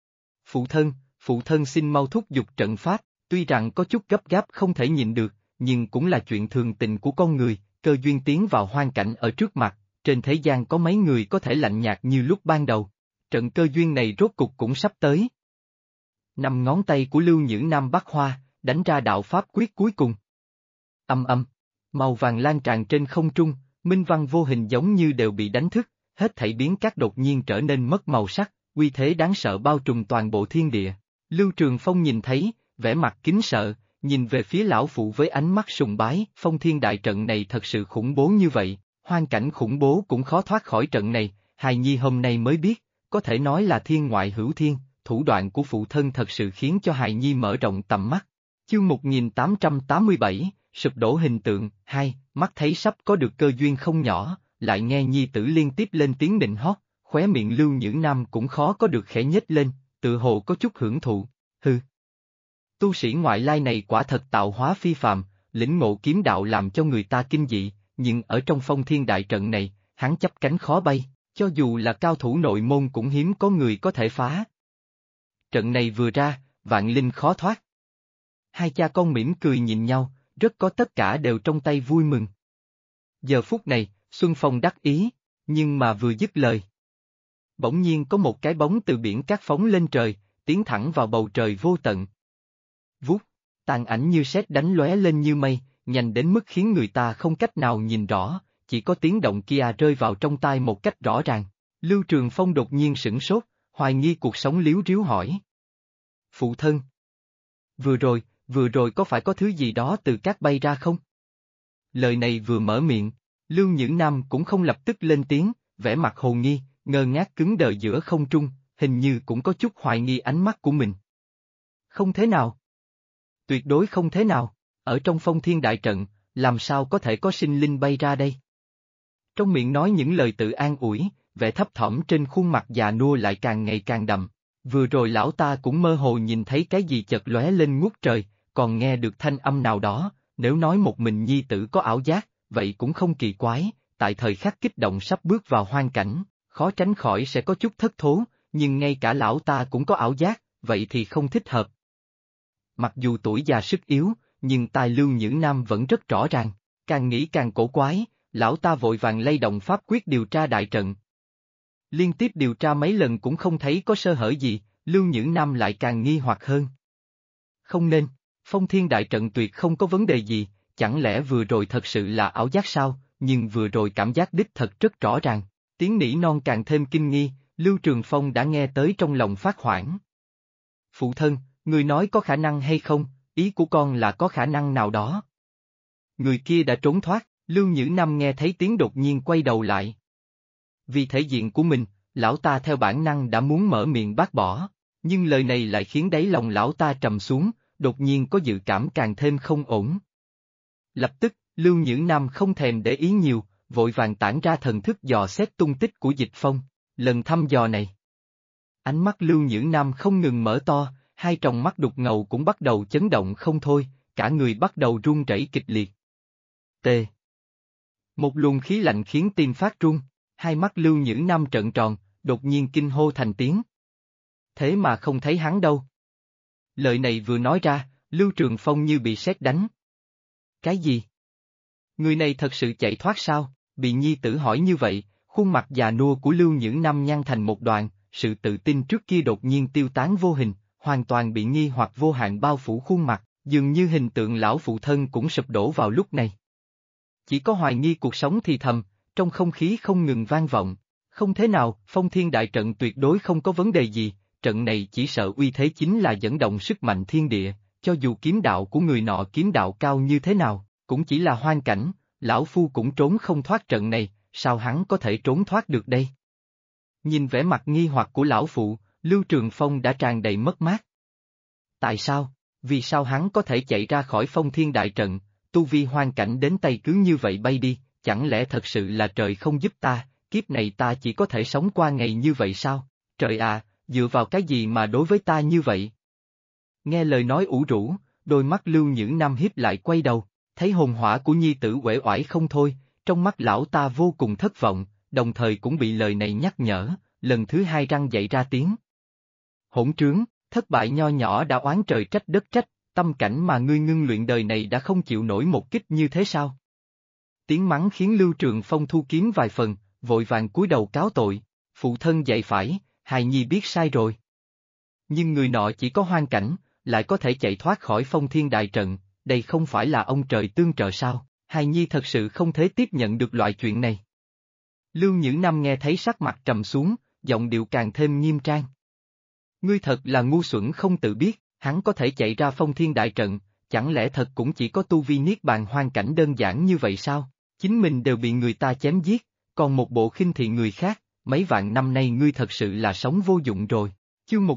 Phụ thân xin mau thúc giục trận pháp, tuy rằng có chút gấp gáp không thể nhịn được, nhưng cũng là chuyện thường tình của con người, cơ duyên tiến vào hoang cảnh ở trước mặt, trên thế gian có mấy người có thể lạnh nhạt như lúc ban đầu. Trận cơ duyên này rốt cục cũng sắp tới. 5 ngón tay của Lưu Nhữ Nam bắt hoa, đánh ra đạo pháp quyết cuối cùng. Âm âm, màu vàng lan tràn trên không trung, minh văn vô hình giống như đều bị đánh thức, hết thảy biến các đột nhiên trở nên mất màu sắc, uy thế đáng sợ bao trùm toàn bộ thiên địa. Lưu Trường Phong nhìn thấy, vẻ mặt kính sợ, nhìn về phía lão phụ với ánh mắt sùng bái, phong thiên đại trận này thật sự khủng bố như vậy, hoang cảnh khủng bố cũng khó thoát khỏi trận này, hài nhi hôm nay mới biết, có thể nói là thiên ngoại hữu thiên, thủ đoạn của phụ thân thật sự khiến cho hài nhi mở rộng tầm mắt. Chương 1887, sụp đổ hình tượng, 2, mắt thấy sắp có được cơ duyên không nhỏ, lại nghe nhi tử liên tiếp lên tiếng nịnh hót, khóe miệng Lưu Nhữ Nam cũng khó có được khẽ nhếch lên, tự hồ có chút hưởng thụ, hừ. Tu sĩ ngoại lai này quả thật tạo hóa phi phàm, lĩnh ngộ kiếm đạo làm cho người ta kinh dị, nhưng ở trong phong thiên đại trận này, hắn chắp cánh khó bay, cho dù là cao thủ nội môn cũng hiếm có người có thể phá. Trận này vừa ra, vạn linh khó thoát. Hai cha con mỉm cười nhìn nhau, rất có tất cả đều trong tay vui mừng. Giờ phút này, Xuân Phong đắc ý, nhưng mà vừa dứt lời. Bỗng nhiên có một cái bóng từ biển cát phóng lên trời, tiến thẳng vào bầu trời vô tận. Vút, tàn ảnh như sét đánh lóe lên như mây, nhanh đến mức khiến người ta không cách nào nhìn rõ, chỉ có tiếng động kia rơi vào trong tai một cách rõ ràng. Lưu Trường Phong đột nhiên sửng sốt, hoài nghi cuộc sống liếu riếu hỏi. Phụ thân. Vừa rồi có phải có thứ gì đó từ cát bay ra không? Lời này vừa mở miệng, Lưu Nhữ Nam cũng không lập tức lên tiếng, vẻ mặt hồ nghi, ngơ ngác cứng đờ giữa không trung, hình như cũng có chút hoài nghi ánh mắt của mình. Không thế nào. Tuyệt đối không thế nào, ở trong phong thiên đại trận, làm sao có thể có sinh linh bay ra đây? Trong miệng nói những lời tự an ủi, vẻ thấp thỏm trên khuôn mặt già nua lại càng ngày càng đậm. Vừa rồi lão ta cũng mơ hồ nhìn thấy cái gì chợt lóe lên ngút trời, còn nghe được thanh âm nào đó, nếu nói một mình nhi tử có ảo giác, vậy cũng không kỳ quái, tại thời khắc kích động sắp bước vào hoang cảnh, khó tránh khỏi sẽ có chút thất thố, nhưng ngay cả lão ta cũng có ảo giác, vậy thì không thích hợp. Mặc dù tuổi già sức yếu, nhưng tai Lưu Nhữ Nam vẫn rất rõ ràng. Càng nghĩ càng cổ quái, lão ta vội vàng lay động pháp quyết điều tra đại trận. Liên tiếp điều tra mấy lần cũng không thấy có sơ hở gì, Lưu Nhữ Nam lại càng nghi hoặc hơn. Không nên, Phong Thiên đại trận tuyệt không có vấn đề gì, chẳng lẽ vừa rồi thật sự là ảo giác sao, nhưng vừa rồi cảm giác đích thật rất rõ ràng. Tiếng nỉ non càng thêm kinh nghi, Lưu Trường Phong đã nghe tới trong lòng phát hoảng. Phụ thân, người nói có khả năng hay không, ý của con là có khả năng nào đó. Người kia đã trốn thoát, Lưu Nhữ Nam nghe thấy tiếng đột nhiên quay đầu lại. Vì thể diện của mình, lão ta theo bản năng đã muốn mở miệng bác bỏ, nhưng lời này lại khiến đáy lòng lão ta trầm xuống, đột nhiên có dự cảm càng thêm không ổn. Lập tức, Lưu Nhữ Nam không thèm để ý nhiều, vội vàng tản ra thần thức dò xét tung tích của Dịch Phong. Lần thăm dò này, ánh mắt Lưu Nhữ Nam không ngừng mở to, hai tròng mắt đục ngầu cũng bắt đầu chấn động không thôi, cả người bắt đầu run rẩy kịch liệt. T. Một luồng khí lạnh khiến tim phát run, hai mắt Lưu Nhữ Nam trợn tròn, đột nhiên kinh hô thành tiếng. Thế mà không thấy hắn đâu. Lời này vừa nói ra, Lưu Trường Phong như bị sét đánh. Cái gì? Người này thật sự chạy thoát sao? Bị nhi tử hỏi như vậy, khuôn mặt già nua của Lưu Nhữ Nam nhăn thành một đoạn, sự tự tin trước kia đột nhiên tiêu tán vô hình, hoàn toàn bị nghi hoặc vô hạn bao phủ khuôn mặt, dường như hình tượng lão phụ thân cũng sụp đổ vào lúc này. Chỉ có hoài nghi cuộc sống thì thầm, trong không khí không ngừng vang vọng. Không thế nào, Phong Thiên đại trận tuyệt đối không có vấn đề gì, trận này chỉ sợ uy thế chính là dẫn động sức mạnh thiên địa, cho dù kiếm đạo của người nọ kiếm đạo cao như thế nào, cũng chỉ là hoang cảnh, lão phu cũng trốn không thoát trận này, sao hắn có thể trốn thoát được đây? Nhìn vẻ mặt nghi hoặc của lão phụ, Lưu Trường Phong đã tràn đầy mất mát. Tại sao? Vì sao hắn có thể chạy ra khỏi Phong Thiên đại trận, tu vi hoang cảnh đến tay cứ như vậy bay đi, chẳng lẽ thật sự là trời không giúp ta, kiếp này ta chỉ có thể sống qua ngày như vậy sao? Trời à, dựa vào cái gì mà đối với ta như vậy? Nghe lời nói ủ rũ, đôi mắt Lưu Nhữ Nam hiếp lại quay đầu, thấy hồn hỏa của nhi tử uể oải không thôi, trong mắt lão ta vô cùng thất vọng, đồng thời cũng bị lời này nhắc nhở, lần thứ hai răng dậy ra tiếng. Hỗn trướng, thất bại nho nhỏ đã oán trời trách đất trách, tâm cảnh mà ngươi ngưng luyện đời này đã không chịu nổi một kích như thế sao? Tiếng mắng khiến Lưu Trường Phong thu kiếm vài phần, vội vàng cúi đầu cáo tội, phụ thân dạy phải, hài nhi biết sai rồi. Nhưng người nọ chỉ có hoang cảnh, lại có thể chạy thoát khỏi Phong Thiên đại trận, đây không phải là ông trời tương trợ sao, hài nhi thật sự không thể tiếp nhận được loại chuyện này. Lưu Nhữ Nam nghe thấy sắc mặt trầm xuống, giọng điệu càng thêm nghiêm trang. Ngươi thật là ngu xuẩn không tự biết, hắn có thể chạy ra Phong Thiên đại trận, chẳng lẽ thật cũng chỉ có tu vi niết bàn hoang cảnh đơn giản như vậy sao? Chính mình đều bị người ta chém giết, còn một bộ khinh thị người khác, mấy vạn năm nay ngươi thật sự là sống vô dụng rồi. Chương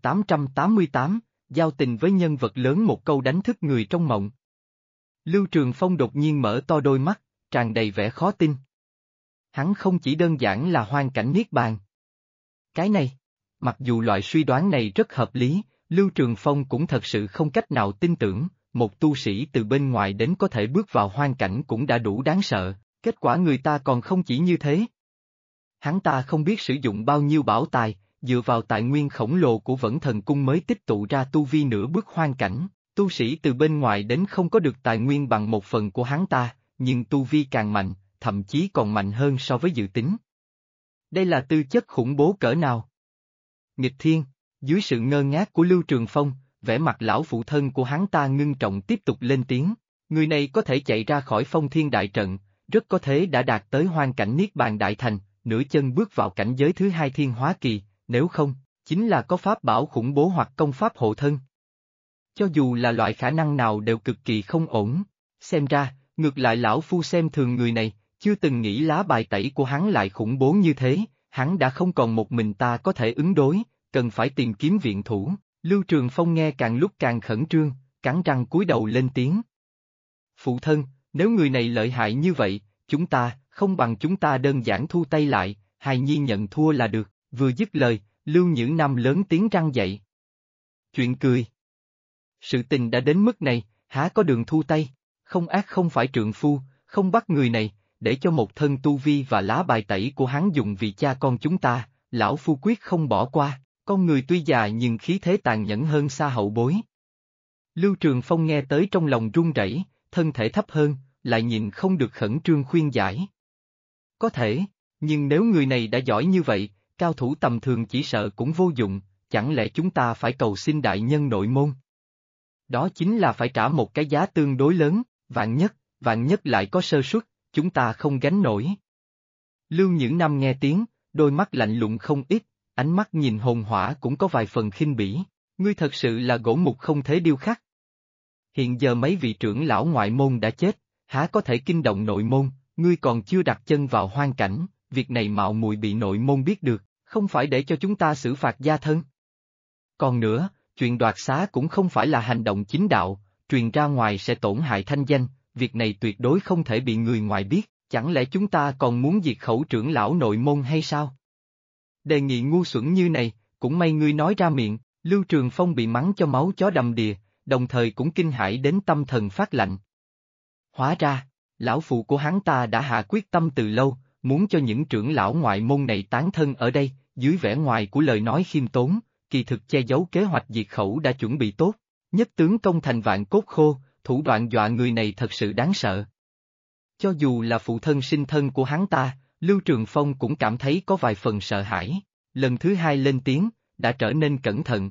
1888, giao tình với nhân vật lớn một câu đánh thức người trong mộng. Lưu Trường Phong đột nhiên mở to đôi mắt, tràn đầy vẻ khó tin. Hắn không chỉ đơn giản là hoang cảnh niết bàn. Cái này, mặc dù loại suy đoán này rất hợp lý, Lưu Trường Phong cũng thật sự không cách nào tin tưởng, một tu sĩ từ bên ngoài đến có thể bước vào hoang cảnh cũng đã đủ đáng sợ, kết quả người ta còn không chỉ như thế. Hắn ta không biết sử dụng bao nhiêu bảo tài, dựa vào tài nguyên khổng lồ của Vẫn Thần Cung mới tích tụ ra tu vi nửa bước hoang cảnh, tu sĩ từ bên ngoài đến không có được tài nguyên bằng một phần của hắn ta, nhưng tu vi càng mạnh, thậm chí còn mạnh hơn so với dự tính. Đây là tư chất khủng bố cỡ nào? Nghịch thiên, dưới sự ngơ ngác của Lưu Trường Phong, vẻ mặt lão phụ thân của hắn ta ngưng trọng tiếp tục lên tiếng, người này có thể chạy ra khỏi Phong Thiên đại trận, rất có thể đã đạt tới hoang cảnh niết bàn đại thành, nửa chân bước vào cảnh giới thứ hai thiên hóa kỳ, nếu không, chính là có pháp bảo khủng bố hoặc công pháp hộ thân. Cho dù là loại khả năng nào đều cực kỳ không ổn, xem ra, ngược lại lão phu xem thường người này, chưa từng nghĩ lá bài tẩy của hắn lại khủng bố như thế, hắn đã không còn một mình ta có thể ứng đối, cần phải tìm kiếm viện thủ. Lưu Trường Phong nghe càng lúc càng khẩn trương, cắn răng cúi đầu lên tiếng. Phụ thân, nếu người này lợi hại như vậy, không bằng chúng ta đơn giản thu tay lại, hài nhi nhận thua là được, vừa dứt lời, Lưu Nhữ Nam lớn tiếng răng dậy. Chuyện cười. Sự tình đã đến mức này, há có đường thu tay, không ác không phải trượng phu, không bắt người này, để cho một thân tu vi và lá bài tẩy của hắn dùng vì cha con chúng ta, lão phu quyết không bỏ qua. Con người tuy già nhưng khí thế tàn nhẫn hơn xa hậu bối. Lưu Trường Phong nghe tới trong lòng run rẩy, thân thể thấp hơn, lại nhìn không được khẩn trương khuyên giải. Có thể, nhưng nếu người này đã giỏi như vậy, cao thủ tầm thường chỉ sợ cũng vô dụng, chẳng lẽ chúng ta phải cầu xin đại nhân nội môn? Đó chính là phải trả một cái giá tương đối lớn, vạn nhất lại có sơ suất, chúng ta không gánh nổi. Lưu Nhữ Nam nghe tiếng, đôi mắt lạnh lùng không ít, ánh mắt nhìn hồn hỏa cũng có vài phần khinh bỉ, ngươi thật sự là gỗ mục không thể điêu khắc. Hiện giờ mấy vị trưởng lão ngoại môn đã chết, há có thể kinh động nội môn, ngươi còn chưa đặt chân vào hoang cảnh, việc này mạo muội bị nội môn biết được, không phải để cho chúng ta xử phạt gia thân. Còn nữa, chuyện đoạt xá cũng không phải là hành động chính đạo, truyền ra ngoài sẽ tổn hại thanh danh, việc này tuyệt đối không thể bị người ngoài biết, chẳng lẽ chúng ta còn muốn diệt khẩu trưởng lão nội môn hay sao? Đề nghị ngu xuẩn như này, cũng may ngươi nói ra miệng, Lưu Trường Phong bị mắng cho máu chó đầm đìa, đồng thời cũng kinh hãi đến tâm thần phát lạnh. Hóa ra, lão phụ của hắn ta đã hạ quyết tâm từ lâu, muốn cho những trưởng lão ngoại môn này tán thân ở đây, dưới vẻ ngoài của lời nói khiêm tốn, kỳ thực che giấu kế hoạch diệt khẩu đã chuẩn bị tốt, nhất tướng công thành vạn cốt khô, thủ đoạn dọa người này thật sự đáng sợ. Cho dù là phụ thân sinh thân của hắn ta, Lưu Trường Phong cũng cảm thấy có vài phần sợ hãi, lần thứ hai lên tiếng, đã trở nên cẩn thận.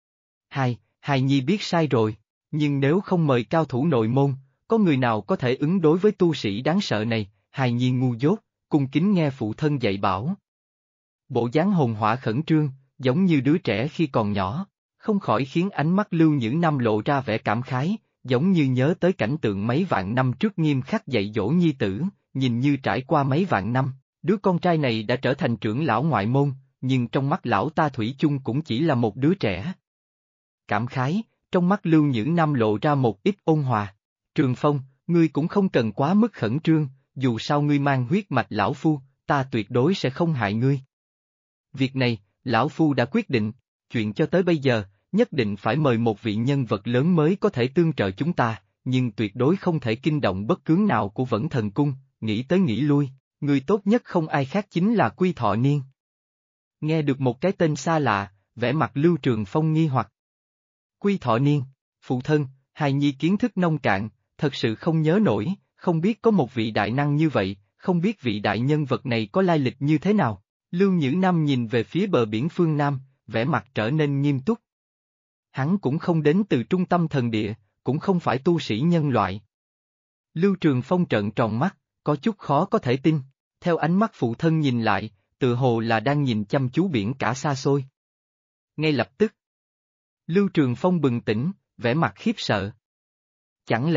Hài nhi biết sai rồi, nhưng nếu không mời cao thủ nội môn, có người nào có thể ứng đối với tu sĩ đáng sợ này, hài nhi ngu dốt, cung kính nghe phụ thân dạy bảo. Bộ dáng hồn hỏa khẩn trương, giống như đứa trẻ khi còn nhỏ, không khỏi khiến ánh mắt Lưu Nhữ Nam lộ ra vẻ cảm khái, giống như nhớ tới cảnh tượng mấy vạn năm trước nghiêm khắc dạy dỗ nhi tử, nhìn như trải qua mấy vạn năm, đứa con trai này đã trở thành trưởng lão ngoại môn, nhưng trong mắt lão ta thủy chung cũng chỉ là một đứa trẻ. Cảm khái, trong mắt Lưu Nhữ Nam lộ ra một ít ôn hòa. Trường Phong, ngươi cũng không cần quá mức khẩn trương, dù sao ngươi mang huyết mạch lão phu, ta tuyệt đối sẽ không hại ngươi. Việc này, lão phu đã quyết định, chuyện cho tới bây giờ, nhất định phải mời một vị nhân vật lớn mới có thể tương trợ chúng ta, nhưng tuyệt đối không thể kinh động bất cứ nào của Vẫn Thần Cung, nghĩ tới nghĩ lui, người tốt nhất không ai khác chính là Quy Thọ Niên. Nghe được một cái tên xa lạ, vẻ mặt Lưu Trường Phong nghi hoặc. Quy Thọ Niên, phụ thân, hài nhi kiến thức nông cạn, thật sự không nhớ nổi, không biết có một vị đại năng như vậy, không biết vị đại nhân vật này có lai lịch như thế nào. Lưu Nhữ Nam nhìn về phía bờ biển phương Nam, vẻ mặt trở nên nghiêm túc. Hắn cũng không đến từ trung tâm thần địa, cũng không phải tu sĩ nhân loại. Lưu Trường Phong trợn tròn mắt, có chút khó có thể tin, theo ánh mắt phụ thân nhìn lại, tự hồ là đang nhìn chăm chú biển cả xa xôi. Ngay lập tức, Lưu Trường Phong bừng tỉnh, vẻ mặt khiếp sợ. Chẳng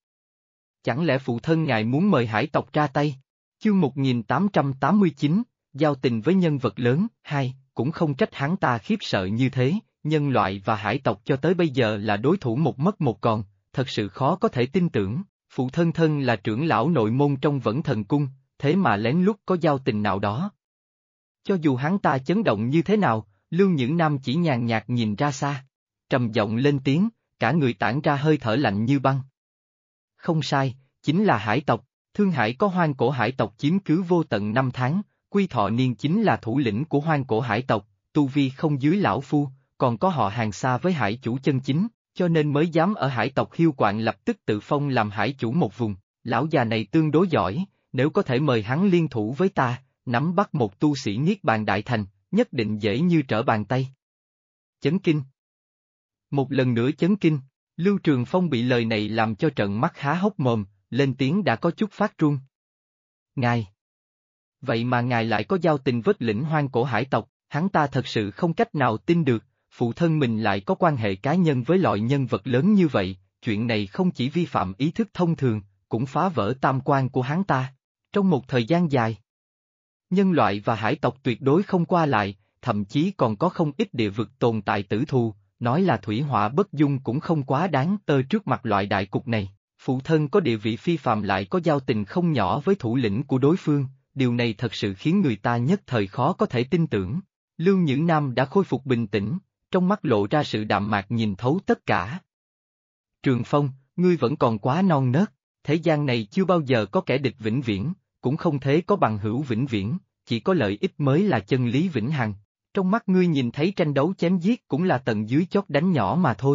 lẽ phụ thân ngài muốn mời hải tộc ra tay? Chương 1889, giao tình với nhân vật lớn, cũng không trách hắn ta khiếp sợ như thế, nhân loại và hải tộc cho tới bây giờ là đối thủ một mất một còn, thật sự khó có thể tin tưởng, phụ thân là trưởng lão nội môn trong Vẫn Thần Cung, thế mà lén lút có giao tình nào đó. Cho dù hắn ta chấn động như thế nào, Lưu Nhữ Nam chỉ nhàn nhạt nhìn ra xa, trầm giọng lên tiếng, cả người tản ra hơi thở lạnh như băng. Không sai, chính là hải tộc, Thương Hải có hoang cổ hải tộc chiếm cứ vô tận 5 tháng, Quy Thọ Niên chính là thủ lĩnh của hoang cổ hải tộc, tu vi không dưới lão phu, còn có họ hàng xa với hải chủ chân chính, cho nên mới dám ở hải tộc Hiêu Quạng lập tức tự phong làm hải chủ một vùng, lão già này tương đối giỏi, nếu có thể mời hắn liên thủ với ta, nắm bắt một tu sĩ Niết Bàn Đại Thành, nhất định dễ như trở bàn tay. Chấn kinh. Một lần nữa chấn kinh, Lưu Trường Phong bị lời này làm cho trợn mắt há hốc mồm, lên tiếng đã có chút phát run. Ngài! Vậy mà ngài lại có giao tình với lĩnh hoang cổ hải tộc, hắn ta thật sự không cách nào tin được, phụ thân mình lại có quan hệ cá nhân với loại nhân vật lớn như vậy, chuyện này không chỉ vi phạm ý thức thông thường, cũng phá vỡ tam quan của hắn ta. Trong một thời gian dài, nhân loại và hải tộc tuyệt đối không qua lại, thậm chí còn có không ít địa vực tồn tại tử thù, nói là thủy hỏa bất dung cũng không quá đáng trước mặt loại đại cục này. Phụ thân có địa vị phi phàm lại có giao tình không nhỏ với thủ lĩnh của đối phương, điều này thật sự khiến người ta nhất thời khó có thể tin tưởng. Lưu Nhữ Nam đã khôi phục bình tĩnh, trong mắt lộ ra sự đạm mạc nhìn thấu tất cả. Trường Phong, ngươi vẫn còn quá non nớt, thế gian này chưa bao giờ có kẻ địch vĩnh viễn, cũng không thể có bằng hữu vĩnh viễn, chỉ có lợi ích mới là chân lý vĩnh hằng. Trong mắt ngươi nhìn thấy tranh đấu chém giết cũng là tầng dưới chót đánh nhỏ mà thôi,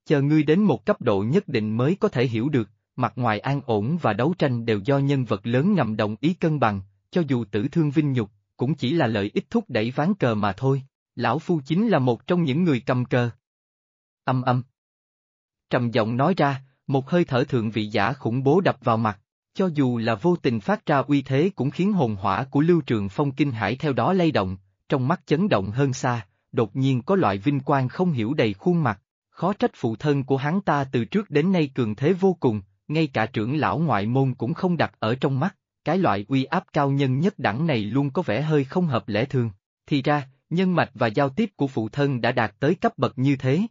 chờ ngươi đến một cấp độ nhất định mới có thể hiểu được, mặt ngoài an ổn và đấu tranh đều do nhân vật lớn ngầm đồng ý cân bằng, cho dù tử thương vinh nhục, cũng chỉ là lợi ích thúc đẩy ván cờ mà thôi, lão phu chính là một trong những người cầm cờ. Âm âm. Trầm giọng nói ra, một hơi thở thượng vị giả khủng bố đập vào mặt, cho dù là vô tình phát ra uy thế cũng khiến hồn hỏa của Lưu Trường Phong kinh hãi theo đó lay động, trong mắt chấn động hơn xa, đột nhiên có loại vinh quang không hiểu đầy khuôn mặt, khó trách phụ thân của hắn ta từ trước đến nay cường thế vô cùng, ngay cả trưởng lão ngoại môn cũng không đặt ở trong mắt, cái loại uy áp cao nhân nhất đẳng này luôn có vẻ hơi không hợp lẽ thường, thì ra, nhân mạch và giao tiếp của phụ thân đã đạt tới cấp bậc như thế.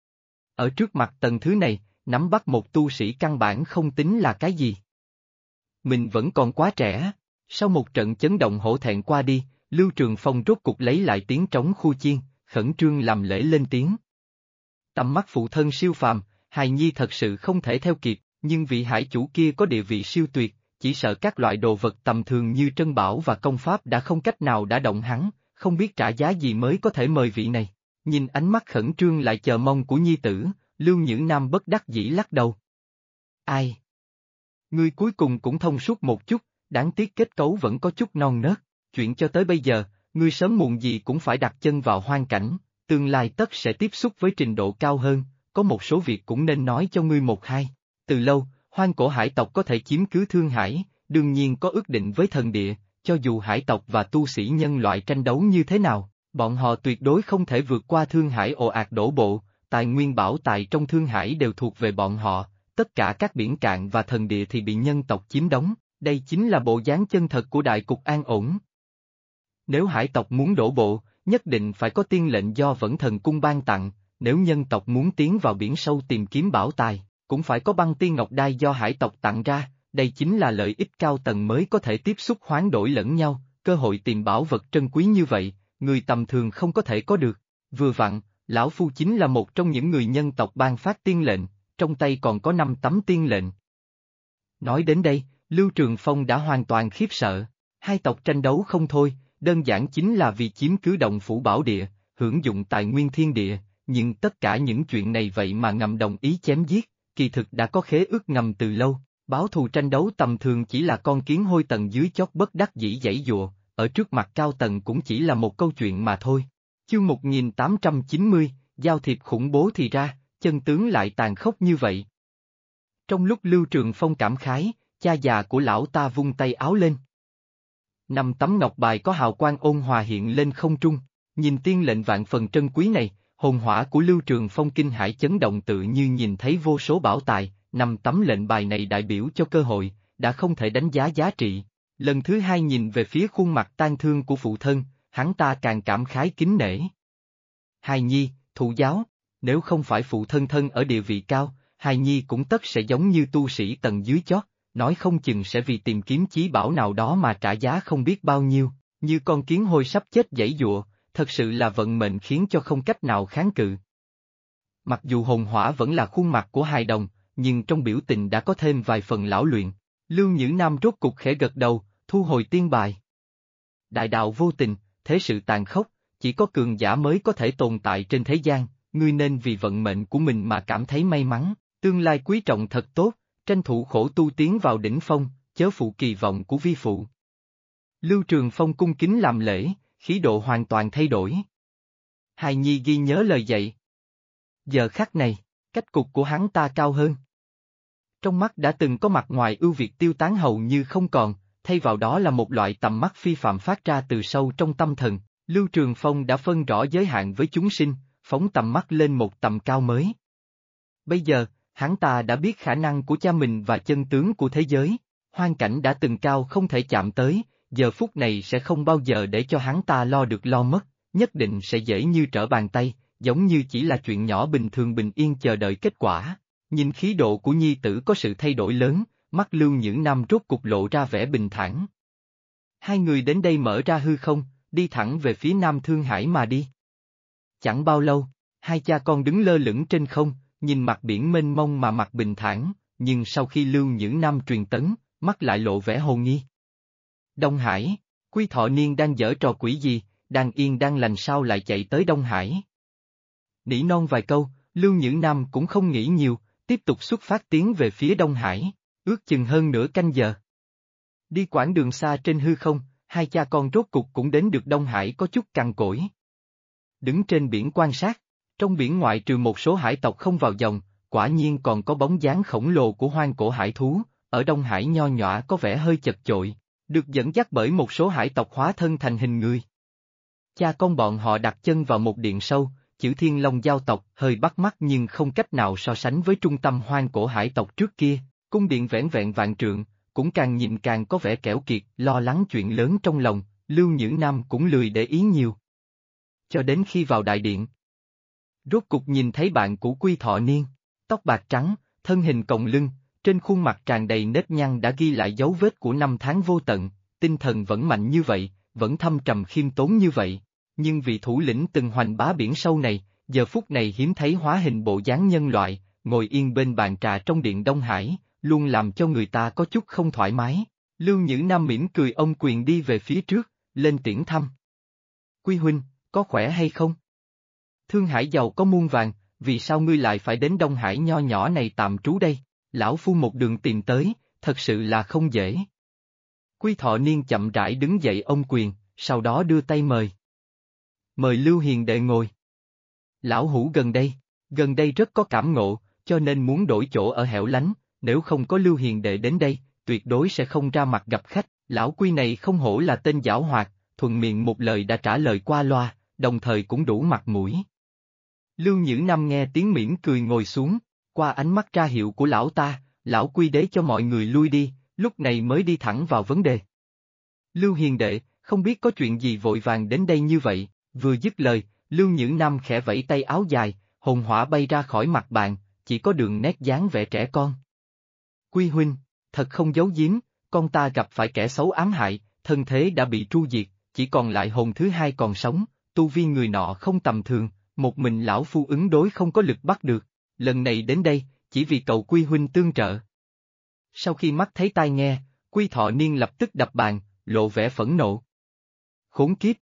Ở trước mặt tầng thứ này, nắm bắt một tu sĩ căn bản không tính là cái gì. Mình vẫn còn quá trẻ. Sau một trận chấn động hổ thẹn qua đi, Lưu Trường Phong rốt cục lấy lại tiếng trống khu chiên, khẩn trương làm lễ lên tiếng. Tầm mắt phụ thân siêu phàm, hài nhi thật sự không thể theo kịp, nhưng vị hải chủ kia có địa vị siêu tuyệt, chỉ sợ các loại đồ vật tầm thường như trân bảo và công pháp đã không cách nào đả động hắn, không biết trả giá gì mới có thể mời vị này. Nhìn ánh mắt khẩn trương lại chờ mong của nhi tử, Lưu Nhữ Nam bất đắc dĩ lắc đầu. Ai? Ngươi cuối cùng cũng thông suốt một chút, đáng tiếc kết cấu vẫn có chút non nớt, chuyện cho tới bây giờ, ngươi sớm muộn gì cũng phải đặt chân vào hoang cảnh, tương lai tất sẽ tiếp xúc với trình độ cao hơn, có một số việc cũng nên nói cho ngươi một hai. Từ lâu, hoang cổ hải tộc có thể chiếm cứ Thương Hải, đương nhiên có ước định với thần địa, cho dù hải tộc và tu sĩ nhân loại tranh đấu như thế nào, bọn họ tuyệt đối không thể vượt qua Thương Hải ồ ạt đổ bộ, tài nguyên bảo tài trong Thương Hải đều thuộc về bọn họ, tất cả các biển cạn và thần địa thì bị nhân tộc chiếm đóng, đây chính là bộ dáng chân thật của đại cục an ổn. Nếu hải tộc muốn đổ bộ, nhất định phải có tiên lệnh do Vẫn Thần Cung ban tặng, nếu nhân tộc muốn tiến vào biển sâu tìm kiếm bảo tài, cũng phải có băng tiên ngọc đai do hải tộc tặng ra, đây chính là lợi ích cao tầng mới có thể tiếp xúc hoán đổi lẫn nhau, cơ hội tìm bảo vật trân quý như vậy, người tầm thường không có thể có được. Vừa vặn, lão phu chính là một trong những người nhân tộc ban phát tiên lệnh, trong tay còn có 5 tấm tiên lệnh. Nói đến đây, Lưu Trường Phong đã hoàn toàn khiếp sợ, hai tộc tranh đấu không thôi, đơn giản chính là vì chiếm cứ động phủ bảo địa, hưởng dụng tài nguyên thiên địa, nhưng tất cả những chuyện này vậy mà ngầm đồng ý chém giết, kỳ thực đã có khế ước ngầm từ lâu, báo thù tranh đấu tầm thường chỉ là con kiến hôi tầng dưới chót bất đắc dĩ giãy giụa, ở trước mặt cao tầng cũng chỉ là một câu chuyện mà thôi. Chương 1890, giao thiệp khủng bố thì ra, chân tướng lại tàn khốc như vậy. Trong lúc Lưu Trường Phong cảm khái, cha già của lão ta vung tay áo lên. 5 tấm ngọc bài có hào quang ôn hòa hiện lên không trung, nhìn tiên lệnh vạn phần trân quý này, hồn hỏa của Lưu Trường Phong kinh hãi chấn động tự như nhìn thấy vô số bảo tài, 5 tấm lệnh bài này đại biểu cho cơ hội, đã không thể đánh giá giá trị. Lần thứ hai nhìn về phía khuôn mặt tang thương của phụ thân, hắn ta càng cảm khái kính nể. Hài nhi, thụ giáo, nếu không phải phụ thân thân ở địa vị cao, hài nhi cũng tất sẽ giống như tu sĩ tầng dưới chót, nói không chừng sẽ vì tìm kiếm chí bảo nào đó mà trả giá không biết bao nhiêu, như con kiến hôi sắp chết giãy giụa, thật sự là vận mệnh khiến cho không cách nào kháng cự. Mặc dù hồn hỏa vẫn là khuôn mặt của hài đồng, nhưng trong biểu tình đã có thêm vài phần lão luyện. Lưu Nhữ Nam rốt cục khẽ gật đầu, thu hồi tiên bài. Đại đạo vô tình, thế sự tàn khốc, chỉ có cường giả mới có thể tồn tại trên thế gian, ngươi nên vì vận mệnh của mình mà cảm thấy may mắn, tương lai quý trọng thật tốt, tranh thủ khổ tu tiến vào đỉnh phong, chớ phụ kỳ vọng của vi phụ. Lưu Trường Phong cung kính làm lễ, khí độ hoàn toàn thay đổi. Hài nhi ghi nhớ lời dạy. Giờ khắc này, cách cục của hắn ta cao hơn. Trong mắt đã từng có mặt ngoài ưu việt tiêu tán hầu như không còn, thay vào đó là một loại tầm mắt phi phạm phát ra từ sâu trong tâm thần. Lưu Trường Phong đã phân rõ giới hạn với chúng sinh, phóng tầm mắt lên một tầm cao mới. Bây giờ, hắn ta đã biết khả năng của cha mình và chân tướng của thế giới, hoang cảnh đã từng cao không thể chạm tới, giờ phút này sẽ không bao giờ để cho hắn ta lo được lo mất, nhất định sẽ dễ như trở bàn tay, giống như chỉ là chuyện nhỏ bình thường bình yên chờ đợi kết quả. Nhìn khí độ của nhi tử có sự thay đổi lớn, mắt Lưu Nhữ Nam rốt cục lộ ra vẻ bình thản. Hai người đến đây mở ra hư không, đi thẳng về phía Nam Thương Hải mà đi. Chẳng bao lâu, hai cha con đứng lơ lửng trên không, nhìn mặt biển mênh mông mà mặt bình thản, nhưng sau khi Lưu Nhữ Nam truyền tấn, mắt lại lộ vẻ hồ nghi. Đông Hải, Quy Thọ Niên đang giở trò quỷ gì, đang yên đang lành sao lại chạy tới Đông Hải? Nỉ non vài câu, Lưu Nhữ Nam cũng không nghĩ nhiều, tiếp tục xuất phát tiến về phía Đông Hải, ước chừng hơn nửa canh giờ. Đi quãng đường xa trên hư không, hai cha con rốt cục cũng đến được Đông Hải có chút cằn cỗi. Đứng trên biển quan sát, trong biển ngoại trừ một số hải tộc không vào dòng, quả nhiên còn có bóng dáng khổng lồ của hoang cổ hải thú, ở Đông Hải nho nhỏ có vẻ hơi chật chội, được dẫn dắt bởi một số hải tộc hóa thân thành hình người. Cha con bọn họ đặt chân vào một điện sâu, chữ Thiên Long giao tộc hơi bắt mắt nhưng không cách nào so sánh với trung tâm hoang cổ hải tộc trước kia, cung điện vẻn vẹn vạn trượng, cũng càng nhìn càng có vẻ kẽo kiệt, lo lắng chuyện lớn trong lòng, Lưu Nhữ Nam cũng lười để ý nhiều. Cho đến khi vào đại điện, rốt cục nhìn thấy bạn của Quy Thọ Niên, tóc bạc trắng, thân hình còng lưng, trên khuôn mặt tràn đầy nếp nhăn đã ghi lại dấu vết của năm tháng vô tận, tinh thần vẫn mạnh như vậy, vẫn thâm trầm khiêm tốn như vậy, nhưng vị thủ lĩnh từng hoành bá biển sâu này, giờ phút này hiếm thấy hóa hình bộ dáng nhân loại, ngồi yên bên bàn trà trong điện Đông Hải, luôn làm cho người ta có chút không thoải mái. Lưu Nhữ Nam mỉm cười ôm quyền đi về phía trước, lên tiễn thăm. Quy huynh, có khỏe hay không? Thương Hải giàu có muôn vàng, vì sao ngươi lại phải đến Đông Hải nho nhỏ này tạm trú đây? Lão phu một đường tìm tới, thật sự là không dễ. Quy Thọ Niên chậm rãi đứng dậy ôm quyền, sau đó đưa tay mời. Mời Lưu Hiền đệ ngồi. Lão hủ gần đây rất có cảm ngộ, cho nên muốn đổi chỗ ở hẻo lánh, nếu không có Lưu Hiền đệ đến đây, tuyệt đối sẽ không ra mặt gặp khách. Lão Quy này không hổ là tên giảo hoạt, thuận miệng một lời đã trả lời qua loa, đồng thời cũng đủ mặt mũi. Lưu Nhữ Nam nghe tiếng mỉm cười ngồi xuống, qua ánh mắt ra hiệu của lão ta, lão Quy đế cho mọi người lui đi, lúc này mới đi thẳng vào vấn đề. Lưu Hiền đệ, không biết có chuyện gì vội vàng đến đây như vậy, vừa dứt lời, Lưu Nhữ Nam khẽ vẫy tay áo dài, hồn hỏa bay ra khỏi mặt bàn, chỉ có đường nét dáng vẻ trẻ con. Quy huynh, thật không giấu giếm, con ta gặp phải kẻ xấu ám hại, thân thế đã bị tru diệt, chỉ còn lại hồn thứ hai còn sống, tu vi người nọ không tầm thường, một mình lão phu ứng đối không có lực bắt được, lần này đến đây, chỉ vì cầu Quy huynh tương trợ. Sau khi mắt thấy tai nghe, Quy Thọ Niên lập tức đập bàn, lộ vẻ phẫn nộ. Khốn kiếp,